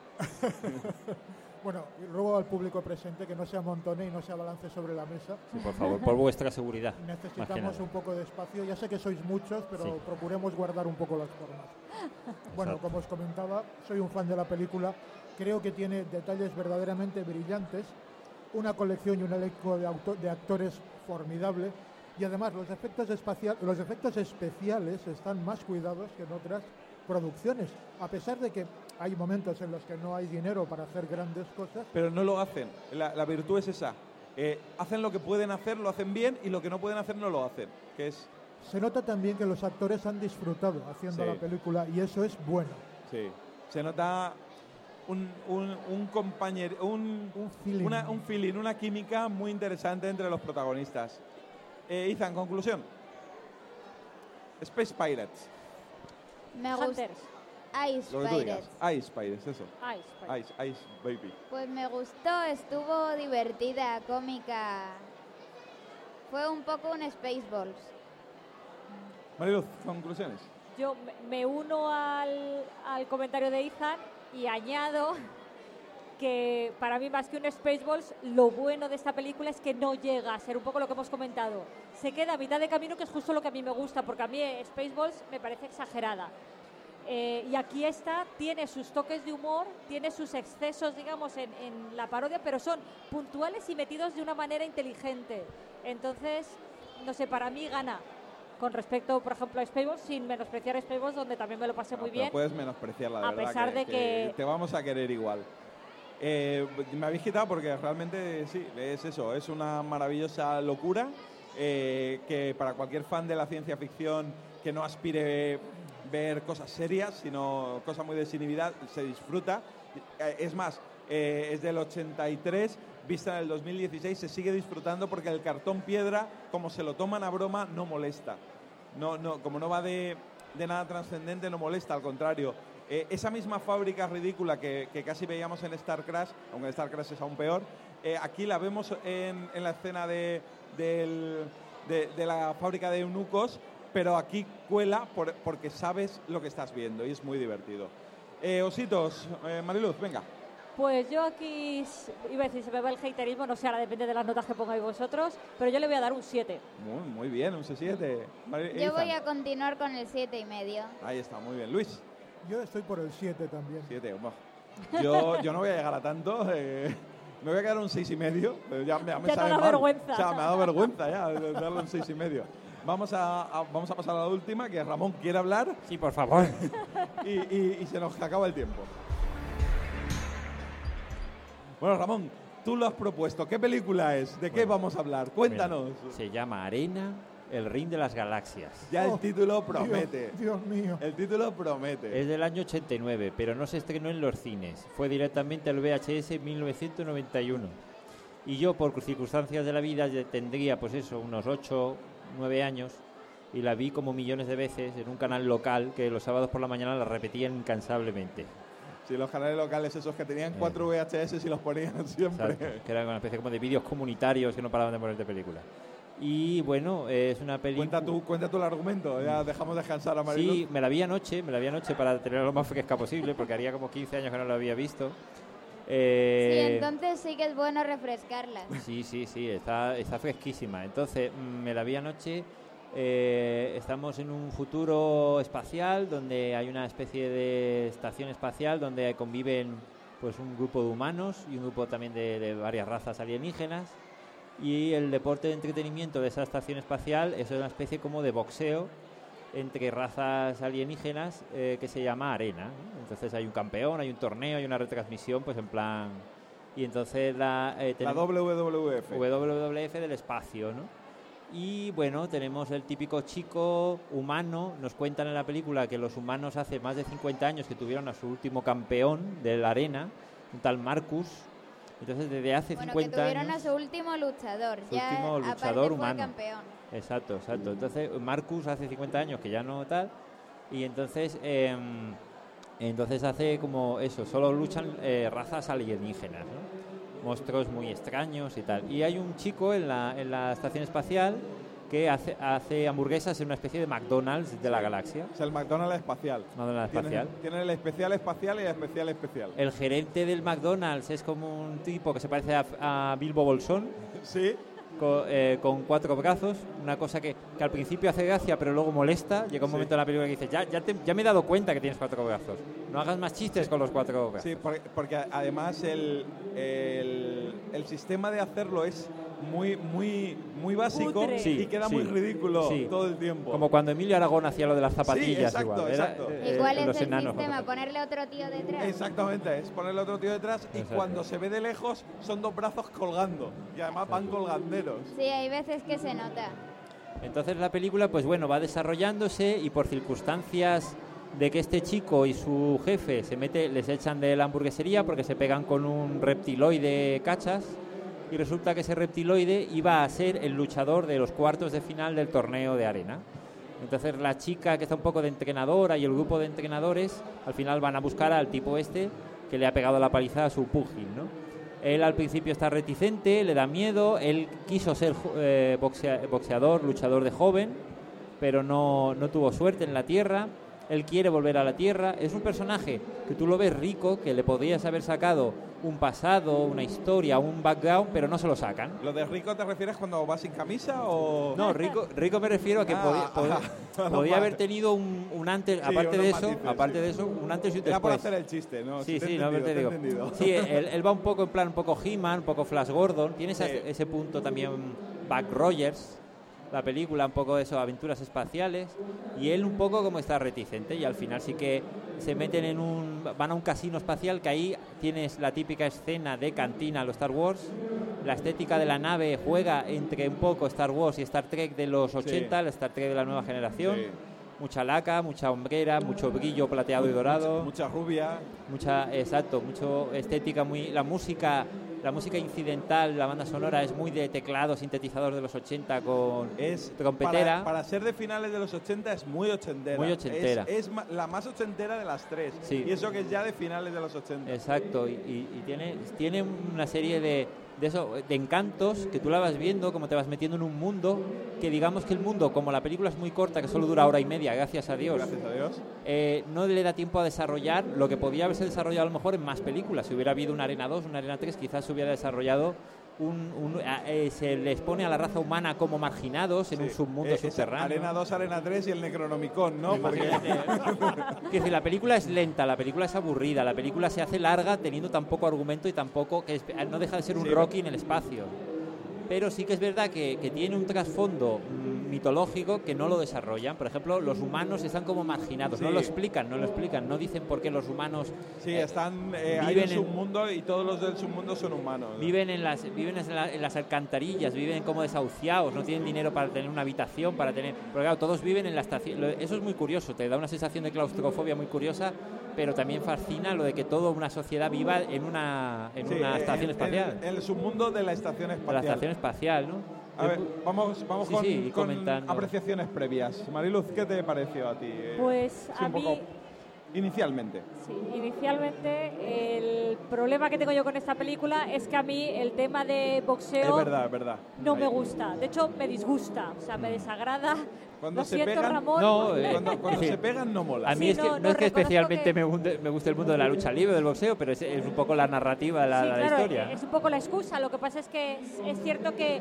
Bueno, y ruego al público presente que no se amontone y no se abalance sobre la mesa. Sí, por favor, por vuestra seguridad. más que Necesitamos nada. un poco de espacio. Ya sé que sois muchos, pero Sí. procuremos guardar un poco las formas. Bueno, Exacto. como os comentaba, soy un fan de la película. Creo que tiene detalles verdaderamente brillantes, una colección y un elenco de actores formidable. Y además los efectos especiales están más cuidados que en otras producciones. A pesar de que hay momentos en los que no hay dinero para hacer grandes cosas, Pero no lo hacen. La virtud es esa. Hacen lo que pueden hacer, lo hacen bien, y lo que no pueden hacer no lo hacen. Que es Se nota también que los actores han disfrutado haciendo Sí. la película y eso es bueno. Sí. Se nota un compañero, un feeling, una química muy interesante entre los protagonistas. Ethan, conclusión. Space Pirates. Me gusta. Hunters. Ice Lo que tú Pirates. digas. Ice Pirates, eso. Ice Baby. Pues me gustó, estuvo divertida, cómica. Fue un poco un Spaceballs. Mariluz, conclusiones. Yo me uno al comentario de Ethan y añado que para mí, más que un Spaceballs, lo bueno de esta película es que no llega a ser un poco lo que hemos comentado. Se queda a mitad de camino, que es justo lo que a mí me gusta, porque a mí Spaceballs me parece exagerada. Y aquí esta tiene sus toques de humor, tiene sus excesos, digamos, en la parodia, pero son puntuales y metidos de una manera inteligente. Entonces, no sé, para mí gana con respecto, por ejemplo, a Spaceballs, sin menospreciar Spaceballs, donde también me lo pasé muy Pero bien. puedes menospreciarla, de A verdad, pesar de que te vamos a querer igual. Me habéis quitado porque realmente sí, es eso, es una maravillosa locura que para cualquier fan de la ciencia ficción que no aspire ver cosas serias, sino cosas muy desinhibidas, se disfruta. Es más, es del 83, vista en el 2016, se sigue disfrutando porque el cartón piedra, como se lo toman a broma, no molesta. Como no va de nada trascendente, no molesta, al contrario. Esa misma fábrica ridícula que casi veíamos en Star Crash, aunque en Star Crash es aún peor, aquí la vemos en la escena de la fábrica de eunucos, pero aquí cuela porque sabes lo que estás viendo y es muy divertido. Ositos, Mariluz, venga. Pues yo aquí, iba a decir, se me va el haterismo, no sé, ahora depende de las notas que pongáis vosotros, pero yo le voy a dar un 7. Muy bien, un 7. Yo voy a continuar con el 7,5. Ahí está, muy bien. Luis. Yo estoy por el 7 también. 7, yo no voy a llegar a tanto. Me voy a quedar un 6,5. Ya me te sabe da mal. vergüenza. O sea, me ha dado vergüenza ya darle un 6,5. Vamos a pasar a la última, que Ramón quiere hablar. Sí, por favor. y se nos acaba el tiempo. Bueno, Ramón, tú lo has propuesto. ¿Qué película es? ¿De qué vamos a hablar? Cuéntanos. Mira, se llama Arena, el ring de las galaxias. Ya el título promete. Dios mío. El título promete. Es del año 89, pero no se estrenó en los cines. Fue directamente al VHS en 1991. Y yo, por circunstancias de la vida, ya tendría, pues eso, unos 8, 9 años. Y la vi como millones de veces en un canal local que los sábados por la mañana la repetían incansablemente. Sí, los canales locales esos que tenían 4 VHS y los ponían siempre. Exacto, que era una especie como de vídeos comunitarios que no paraban de ponerte películas. Y bueno, es una película... Cuenta tú el argumento, ya dejamos descansar a Mariluz. Sí, me la vi anoche para tenerlo lo más fresca posible, porque haría como 15 años que no lo había visto. Sí, entonces sí que es bueno refrescarla. Sí, está fresquísima. Entonces, me la vi anoche. Estamos en un futuro espacial donde hay una especie de estación espacial donde conviven pues un grupo de humanos y un grupo también de varias razas alienígenas, y el deporte de entretenimiento de esa estación espacial es una especie como de boxeo entre razas alienígenas que se llama Arena, ¿no? Entonces hay un campeón, hay un torneo, hay una retransmisión pues en plan, y entonces la WWF del espacio, ¿no? Y bueno, tenemos el típico chico humano. Nos cuentan en la película que los humanos hace más de 50 años que tuvieron a su último campeón de la arena, un tal Marcus. Entonces desde hace 50 que tuvieron años... a su último luchador. Su ya último aparte luchador fue humano. campeón. Exacto. Entonces Marcus hace 50 años que ya no tal. Y entonces hace como eso, solo luchan razas alienígenas, ¿no? Monstruos muy extraños y tal. Y hay un chico en la estación espacial que hace hamburguesas en una especie de McDonald's de la galaxia. Es el McDonald's espacial. Tiene el especial espacial y el especial especial. El gerente del McDonald's es como un tipo que se parece a Bilbo Bolsón. Sí. Con 4 brazos, una cosa que al principio hace gracia pero luego molesta. Llega un momento en la película que dice, ya me he dado cuenta que tienes 4 brazos, no hagas más chistes con los 4 brazos. Sí, porque además el sistema de hacerlo es muy básico y queda muy ridículo todo el tiempo. Como cuando Emilio Aragón hacía lo de las zapatillas. Sí, exacto, exacto. ¿Y cuál es el sistema? ¿Ponerle otro tío detrás? Exactamente, es ponerle otro tío detrás y cuando se ve de lejos son 2 brazos colgando y además van colganderos. Sí, hay veces que se nota. Entonces la película, pues bueno, va desarrollándose y por circunstancias de que este chico y su jefe les echan de la hamburguesería porque se pegan con un reptiloide cachas, y resulta que ese reptiloide iba a ser el luchador de los cuartos de final del torneo de arena. Entonces la chica, que está un poco de entrenadora, y el grupo de entrenadores al final van a buscar al tipo este que le ha pegado la paliza a su pugil, ¿no? Él al principio está reticente, le da miedo, él quiso ser boxeador, luchador de joven, pero no tuvo suerte en la Tierra. Él quiere volver a la Tierra. Es un personaje que tú lo ves rico, que le podrías haber sacado un pasado, una historia, un background, pero no se lo sacan. ¿Lo de rico te refieres cuando vas sin camisa o...? No, rico me refiero a que podía haber tenido un antes, Sí, aparte unos de eso, matices, sí. un antes y un Era por después. hacer el chiste, ¿no? Sí, te he no, entendido, te digo. he entendido. Sí, él va un poco en plan, un poco He-Man, un poco Flash Gordon. Tiene Sí. ese punto también Buck Rogers, la película, un poco de eso, aventuras espaciales. Y él un poco como está reticente, y al final sí que se meten van a un casino espacial, que ahí tienes la típica escena de cantina a los Star Wars. La estética de la nave juega entre un poco Star Wars y Star Trek de los 80, la Star Trek de la nueva generación. Sí. Mucha laca, mucha hombrera, mucho brillo plateado y dorado. Mucha rubia. Mucha estética, la música incidental, la banda sonora es muy de teclado sintetizador de los 80 con trompetera. Para ser de finales de los 80 es muy ochentera. Muy ochentera. Es la más ochentera de las tres. Sí. Y eso que es ya de finales de los 80. Exacto, y tiene una serie de encantos que tú la vas viendo, como te vas metiendo en un mundo, que digamos que el mundo, como la película es muy corta, que solo dura hora y media, gracias a Dios, Gracias a Dios. no le da tiempo a desarrollar lo que podía haberse desarrollado a lo mejor en más películas. Si hubiera habido una Arena 2, una Arena 3, quizás se hubiera desarrollado se les pone a la raza humana como marginados en un submundo subterráneo. Arena 2, Arena 3 y el Necronomicon, ¿no? Porque Quiero decir, la película es lenta, la película es aburrida, la película se hace larga teniendo tan poco argumento y tampoco no deja de ser un Rocky en el espacio. Pero sí que es verdad que tiene un trasfondo mitológico que no lo desarrollan. Por ejemplo, los humanos están como marginados, no lo explican, no dicen por qué los humanos hay un submundo y todos los del submundo son humanos, ¿no? viven en las alcantarillas, viven como desahuciados, no tienen dinero para tener una habitación, pero claro, todos viven en la estación. Eso es muy curioso, te da una sensación de claustrofobia muy curiosa, pero también fascina lo de que toda una sociedad viva en una estación espacial. En el submundo de la estación espacial. De la estación espacial, ¿no? A ver, vamos con comentando. apreciaciones previas. Mariluz, ¿qué te pareció a ti? Pues a mí... Inicialmente. Sí, inicialmente el problema que tengo yo con esta película es que a mí el tema de boxeo Es verdad. no me gusta. De hecho, me disgusta, o sea, me desagrada. Cuando Lo se siento, pegan, Ramón. no, cuando se pegan no mola. A mí Sí, no es que reconozco especialmente que- me guste el mundo de la lucha libre, del boxeo, pero es un poco la narrativa de la, Sí, de la claro, historia. es un poco la excusa. Lo que pasa es que es cierto que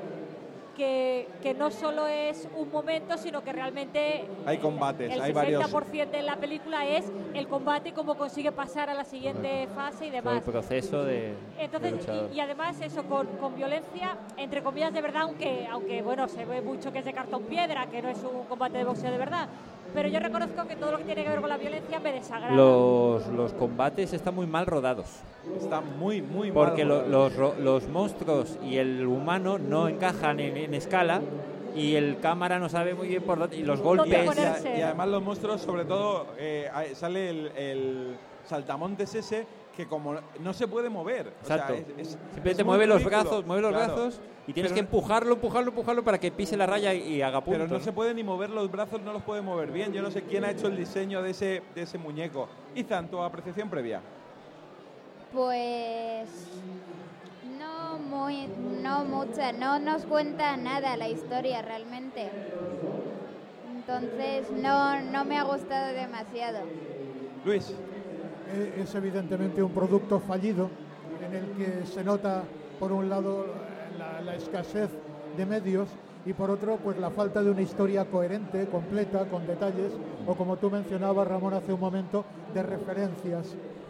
no solo es un momento, sino que realmente Hay combates, el hay varios. 60% de la película es el combate y cómo consigue pasar a la siguiente fase y Todo el demás. proceso de Entonces, luchador. y además eso con violencia, entre comillas, de verdad, aunque bueno, se ve mucho que es de cartón piedra, que no es un combate de boxeo de verdad, pero yo reconozco que todo lo que tiene que ver con la violencia me desagrada. Los combates están muy mal rodados, Está muy porque mal. los monstruos y el humano no encajan en escala, y el cámara no sabe muy bien por dónde, y los ¿Dónde golpes... ponerse? Y además los monstruos, sobre todo, sale el saltamontes ese que como no se puede mover. Exacto. O sea, Simplemente muy mueve los ridículo. brazos, y tienes Pero que empujarlo para que pise la raya y haga punto. Pero no se puede ni mover los brazos, no los puede mover bien. Yo no sé quién ha hecho el diseño de ese muñeco. Izan, tu apreciación previa. Pues no mucha, no nos cuenta nada la historia realmente. Entonces no me ha gustado demasiado. Luis. Es evidentemente un producto fallido en el que se nota, por un lado, la escasez de medios y por otro, pues la falta de una historia coherente, completa, con detalles, o como tú mencionabas, Ramón, hace un momento, de referencias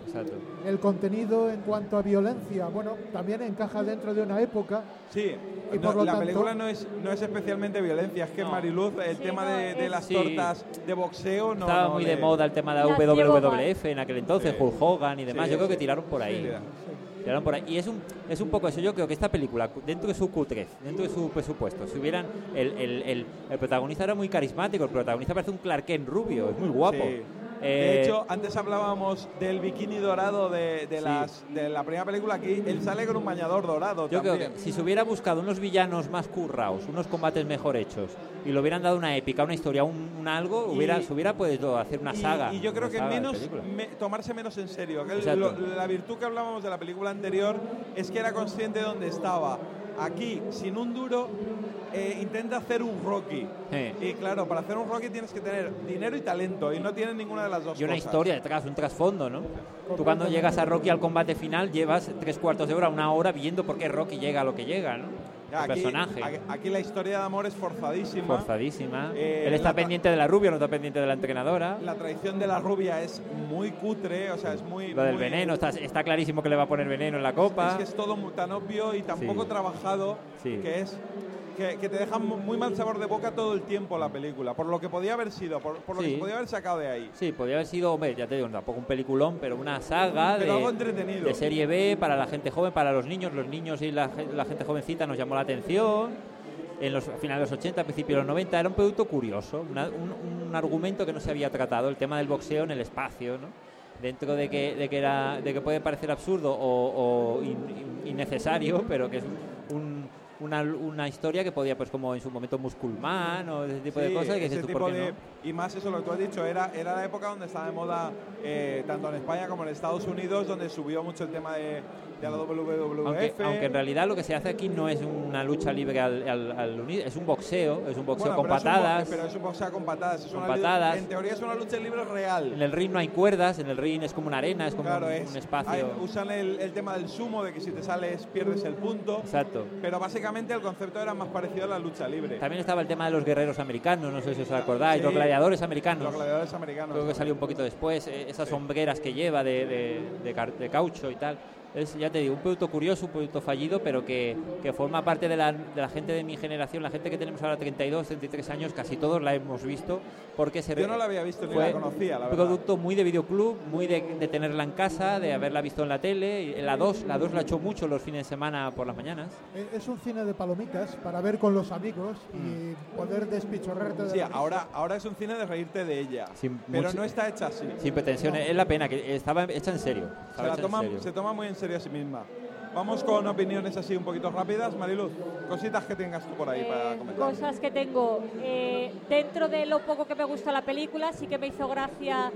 Exacto. El contenido en cuanto a violencia, bueno, también encaja dentro de una época. Sí, Y por lo la tanto- película no es especialmente violencia, es que No. Mariluz, el Sí, tema no, de es- las Sí. tortas de boxeo no... Estaba no muy le- de moda el tema de la Las llevo WWF en aquel entonces, Sí. Hulk Hogan y demás. Sí, Yo creo que sí. tiraron por ahí. Sí. Tiraron por ahí. Y es un poco eso. Yo creo que esta película, dentro de su cutrez, dentro de su presupuesto, si hubieran. El protagonista era muy carismático. El protagonista parece un Clark Kent rubio, es muy guapo. Sí. Eh, De hecho, antes hablábamos del bikini dorado de la primera película. Aquí él sale con un bañador dorado Yo creo también. que si se hubiera buscado unos villanos más curraos, unos combates mejor hechos, y le hubieran dado una épica, una historia, un algo, se hubiera podido hacer una saga. Y yo creo una que saga de menos película. tomarse menos en serio. Que Exacto. la virtud que hablábamos de la película anterior es que era consciente de dónde estaba. Aquí, sin un duro, intenta hacer un Rocky. Sí. Y claro, para hacer un Rocky tienes que tener dinero y talento, y no tiene ninguna de las dos Y una cosas. historia detrás, un trasfondo, ¿no? Tú cuando llegas a Rocky al combate final llevas 3/4 de hora, una hora viendo por qué Rocky llega a lo que llega, ¿no? Ya, El personaje. Aquí la historia de amor es forzadísima. Forzadísima. Eh, Él está la- pendiente de la rubia, no está pendiente de la entrenadora. La traición de la rubia es muy cutre, o sea, es muy... Lo del muy- veneno, está clarísimo que le va a poner veneno en la copa. Es que es todo tan obvio y tan Sí. poco trabajado Sí. que es que te deja muy mal sabor de boca todo el tiempo la película, por lo que podía haber sido, por lo que Sí. se podía haber sacado de ahí. Sí, podría haber sido, hombre, ya te digo, tampoco un peliculón, pero una saga Pero algo entretenido. de serie B para la gente joven, para los niños y la gente jovencita nos llamó la atención. En los finales de los 80, principios de los 90, era un producto curioso, un argumento que no se había tratado, el tema del boxeo en el espacio, ¿no? Dentro de que puede parecer absurdo o innecesario, pero que es una historia que podía, pues como en su momento Musculman o ese tipo de Sí, cosas, que ese dices tú, tipo ¿por qué de, no? y más eso lo que tú has dicho, era la época donde estaba de moda, tanto en España como en Estados Unidos, donde subió mucho el tema de la WWF. Aunque en realidad lo que se hace aquí no es una lucha libre al unir, es un boxeo Bueno, con pero patadas. pero es un boxeo con patadas. Con patadas. En teoría es una lucha libre real. En el ring no hay cuerdas, en el ring es como una arena, es como Claro, un espacio. usan el tema del sumo, de que si te sales pierdes el punto. Exacto. Pero básicamente el concepto era más parecido a la lucha libre. También estaba el tema de los guerreros americanos, no sé si os acordáis, Sí. los gladiadores americanos. Los gladiadores americanos. Creo que salió un poquito después, esas sombreras que lleva de caucho y tal. Es, ya te digo, un producto curioso, un producto fallido, pero que forma parte de la gente de mi generación, la gente que tenemos ahora 32, 33 años, casi todos la hemos visto, porque Yo no la había visto ni fue la conocía, la un verdad. producto muy de videoclub, muy de tenerla en casa, de haberla visto en la tele. Y la 2 la echó mucho los fines de semana por las mañanas. Es un cine de palomitas para ver con los amigos y poder despichorrarte de Sí, la risa. ahora es un cine de reírte de ella, Sin pero mucho- no está hecha así. Sin pretensiones, es la pena, que estaba hecha en serio. Se estaba la hecha en toma, serio. se toma muy en serio a sí misma. Vamos con opiniones así un poquito rápidas. Mariluz, cositas que tengas tú por ahí para comentar. Cosas que tengo. Dentro de lo poco que me gusta la película, sí que me hizo gracia,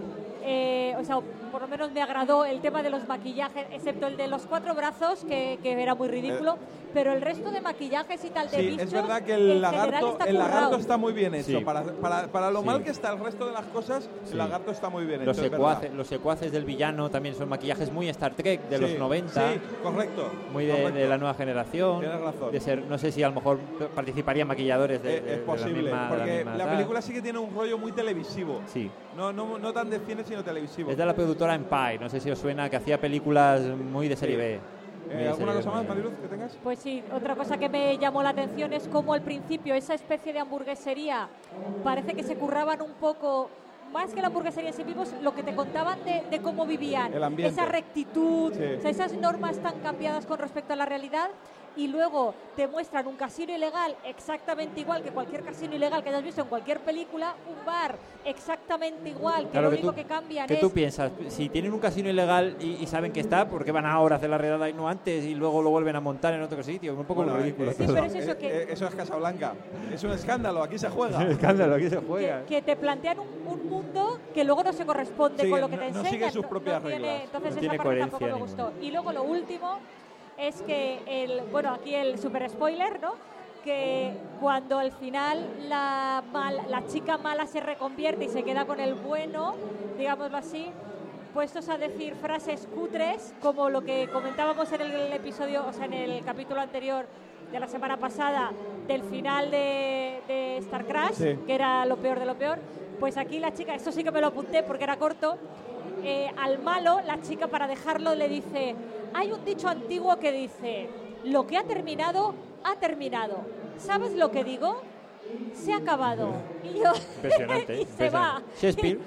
o sea, por lo menos me agradó el tema de los maquillajes, excepto el de los 4 brazos, que era muy ridículo, pero el resto de maquillajes y tal de Sí, bichos, es verdad que en el general lagarto, está el lagarto currao. está muy bien hecho. Sí. Para lo Sí. mal que está el resto de las cosas, Sí. el lagarto está muy bien Los hecho. es verdad. secuaces del villano también son maquillajes muy Star Trek de Sí, los 90. Sí, correcto. Muy correcto. de la nueva generación. Tienes razón. De ser, no sé si a lo mejor participarían maquilladores de Es posible, la misma, de porque misma la edad. película sí que tiene un rollo muy televisivo. Sí. No tan de cine, sino televisivo. Es de la productora Empire, no sé si os suena, que hacía películas muy de serie Sí. B. Muy de ¿Alguna serie cosa B, más, muy- Mariluz, que tengas? Pues sí, otra cosa que me llamó la atención es cómo al principio esa especie de hamburguesería parece que se curraban un poco, más que la hamburguesería en sí mismos, lo que te contaban de cómo vivían. El ambiente. Esa rectitud, Sí. o sea, esas normas tan cambiadas con respecto a la realidad. Y luego te muestran un casino ilegal exactamente igual que cualquier casino ilegal que hayas visto en cualquier película, un bar exactamente igual, que Claro, lo que único tú- que cambian ¿Qué es... tú piensas? Si tienen un casino ilegal y saben que está, ¿por qué van ahora a hacer la redada y no antes y luego lo vuelven a montar en otro sitio? Un poco Bueno, ridículo. Sí, todo. pero es eso que- eso es Casablanca. Es un escándalo, aquí se juega. Escándalo, aquí se juega. que te plantean un mundo que luego no se corresponde Sí, con lo que te no enseñan. sigue sus propias tiene- reglas. entonces No esa tiene parte tampoco me coherencia gustó. Y luego lo último es que, aquí el super spoiler, ¿no? Que cuando al final la chica mala se reconvierte y se queda con el bueno, digámoslo así, puestos a decir frases cutres, como lo que comentábamos en el episodio, o sea, en el capítulo anterior de la semana pasada, del final de Star Crash, Sí. que era lo peor de lo peor, pues aquí la chica, esto sí que me lo apunté porque era corto, al malo, la chica para dejarlo le dice, hay un dicho antiguo que dice, lo que ha terminado, ha terminado. ¿Sabes lo que digo? Se ha acabado. Y yo, Impresionante. y se va. Shakespeare.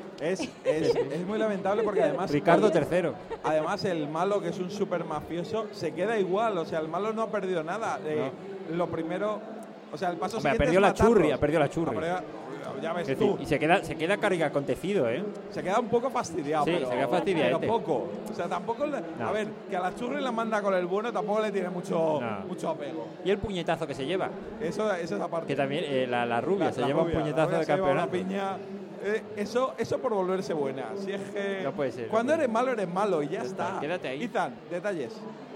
Es muy lamentable porque además... Ricardo III. Además, el malo, que es un súper mafioso, se queda igual. O sea, el malo no ha perdido nada. Lo primero... O sea, el paso Hombre, siguiente ha perdido es la matarlos. churri, ha perdido la churri. Ya ves Es tú. decir, y se queda carga acontecido, ¿eh? Se queda un poco fastidiado, Sí, pero, se queda fastidiadete. pero poco. O sea, tampoco... No. A ver, que a la churri la manda con el bueno tampoco le tiene mucho No. apego. Y el puñetazo que se lleva, Eso es aparte. que también la rubia se La lleva rubia, un puñetazo la de rubia se lleva una campeonato. piña. Eso por volverse buena. Si es que... No puede ser, Cuando no puede eres malo y ya Ya está, está. quédate ahí. Ethan, detalles.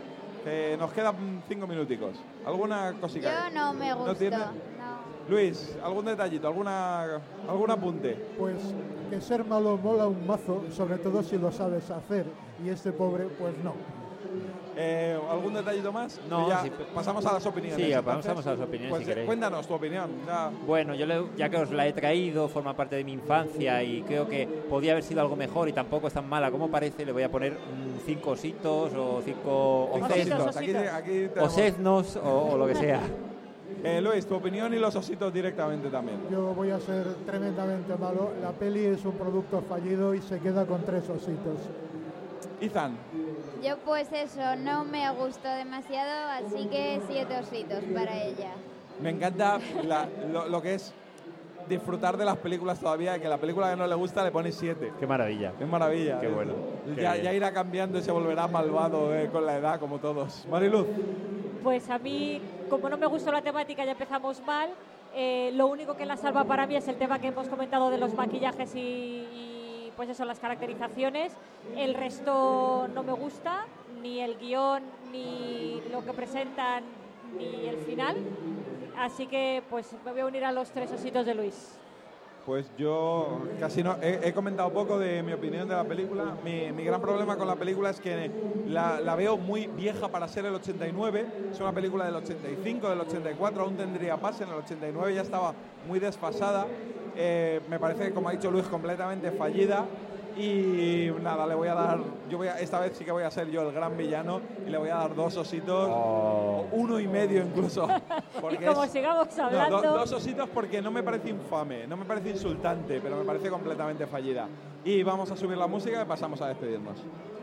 Nos quedan 5 minuticos. ¿Alguna cosita? Yo no me gustó. tiene? No. Luis, ¿algún detallito? ¿Algún apunte? Pues que ser malo mola un mazo, sobre todo si lo sabes hacer, y este pobre, pues no. ¿Algún detallito más? No, Y ya sí, pasamos a las opiniones. Sí, entonces. pasamos a las opiniones, Pues, si queréis. Cuéntanos tu opinión. Ya. Bueno, ya que os la he traído, forma parte de mi infancia y creo que podía haber sido algo mejor y tampoco es tan mala como parece, le voy a poner 5 ositos o 5 Cinco Ositos, ositos. Aquí ositos. tenemos- oseznos o lo que sea. Luis, tu opinión y los ositos directamente también. Yo voy a ser tremendamente malo. La peli es un producto fallido y se queda con 3 ositos. Ethan, Yo pues eso, no me gustó demasiado, así que 7 ositos para ella. me encanta lo que es disfrutar de las películas todavía, que la película que no le gusta le pone 7. Qué maravilla. Es maravilla. Qué bueno. Qué Ya bien. irá cambiando y se volverá malvado con la edad, como todos. Mariluz. Pues a mí, como no me gustó la temática, ya empezamos mal. Lo único que la salva para mí es el tema que hemos comentado de los maquillajes y pues eso, las caracterizaciones. El resto no me gusta, ni el guión, ni lo que presentan, ni el final. Así que pues me voy a unir a los 3 ositos de Luis. Pues yo casi no he comentado poco de mi opinión de la película. Mi gran problema con la película es que la veo muy vieja para ser el 89. Es una película del 85, del 84, aún tendría pase. En el 89 ya estaba muy desfasada. Me parece, como ha dicho Luis, completamente fallida. Y nada, le voy a dar... esta vez sí que voy a ser yo el gran villano y le voy a dar 2 ositos, o 1,5 incluso. Y Porque como sigamos no, hablando... 2 ositos porque no me parece infame, no me parece insultante, pero me parece completamente fallida. Y vamos a subir la música y pasamos a despedirnos.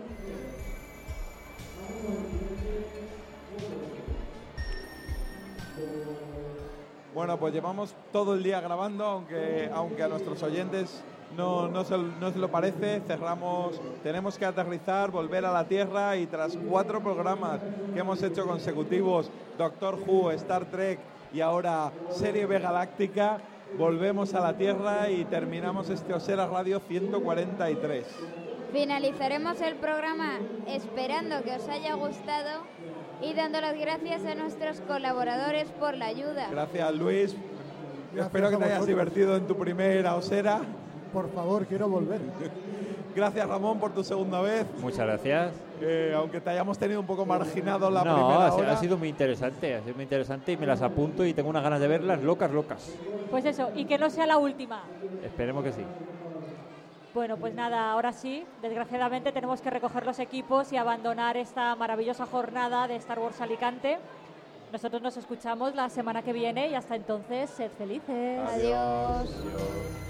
Bueno, pues llevamos todo el día grabando, aunque a nuestros oyentes no se lo parece. Tenemos que aterrizar, volver a la Tierra y tras 4 programas que hemos hecho consecutivos, Doctor Who, Star Trek y ahora Serie B Galáctica, volvemos a la Tierra y terminamos este Osera Radio 143. Finalizaremos el programa esperando que os haya gustado y dando las gracias a nuestros colaboradores por la ayuda. Gracias, Luis. Gracias Espero que a te hayas vosotros. divertido en tu primera Osera. Por favor, quiero volver. Gracias, Ramón, por tu segunda vez. Muchas gracias. Aunque te hayamos tenido un poco marginado la No, primera hora. ha sido muy interesante, y me las apunto y tengo unas ganas de verlas locas. Pues eso, y que no sea la última. Esperemos que sí. Bueno, pues nada, ahora sí, desgraciadamente tenemos que recoger los equipos y abandonar esta maravillosa jornada de Star Wars Alicante. Nosotros nos escuchamos la semana que viene y hasta entonces, sed felices. Adiós.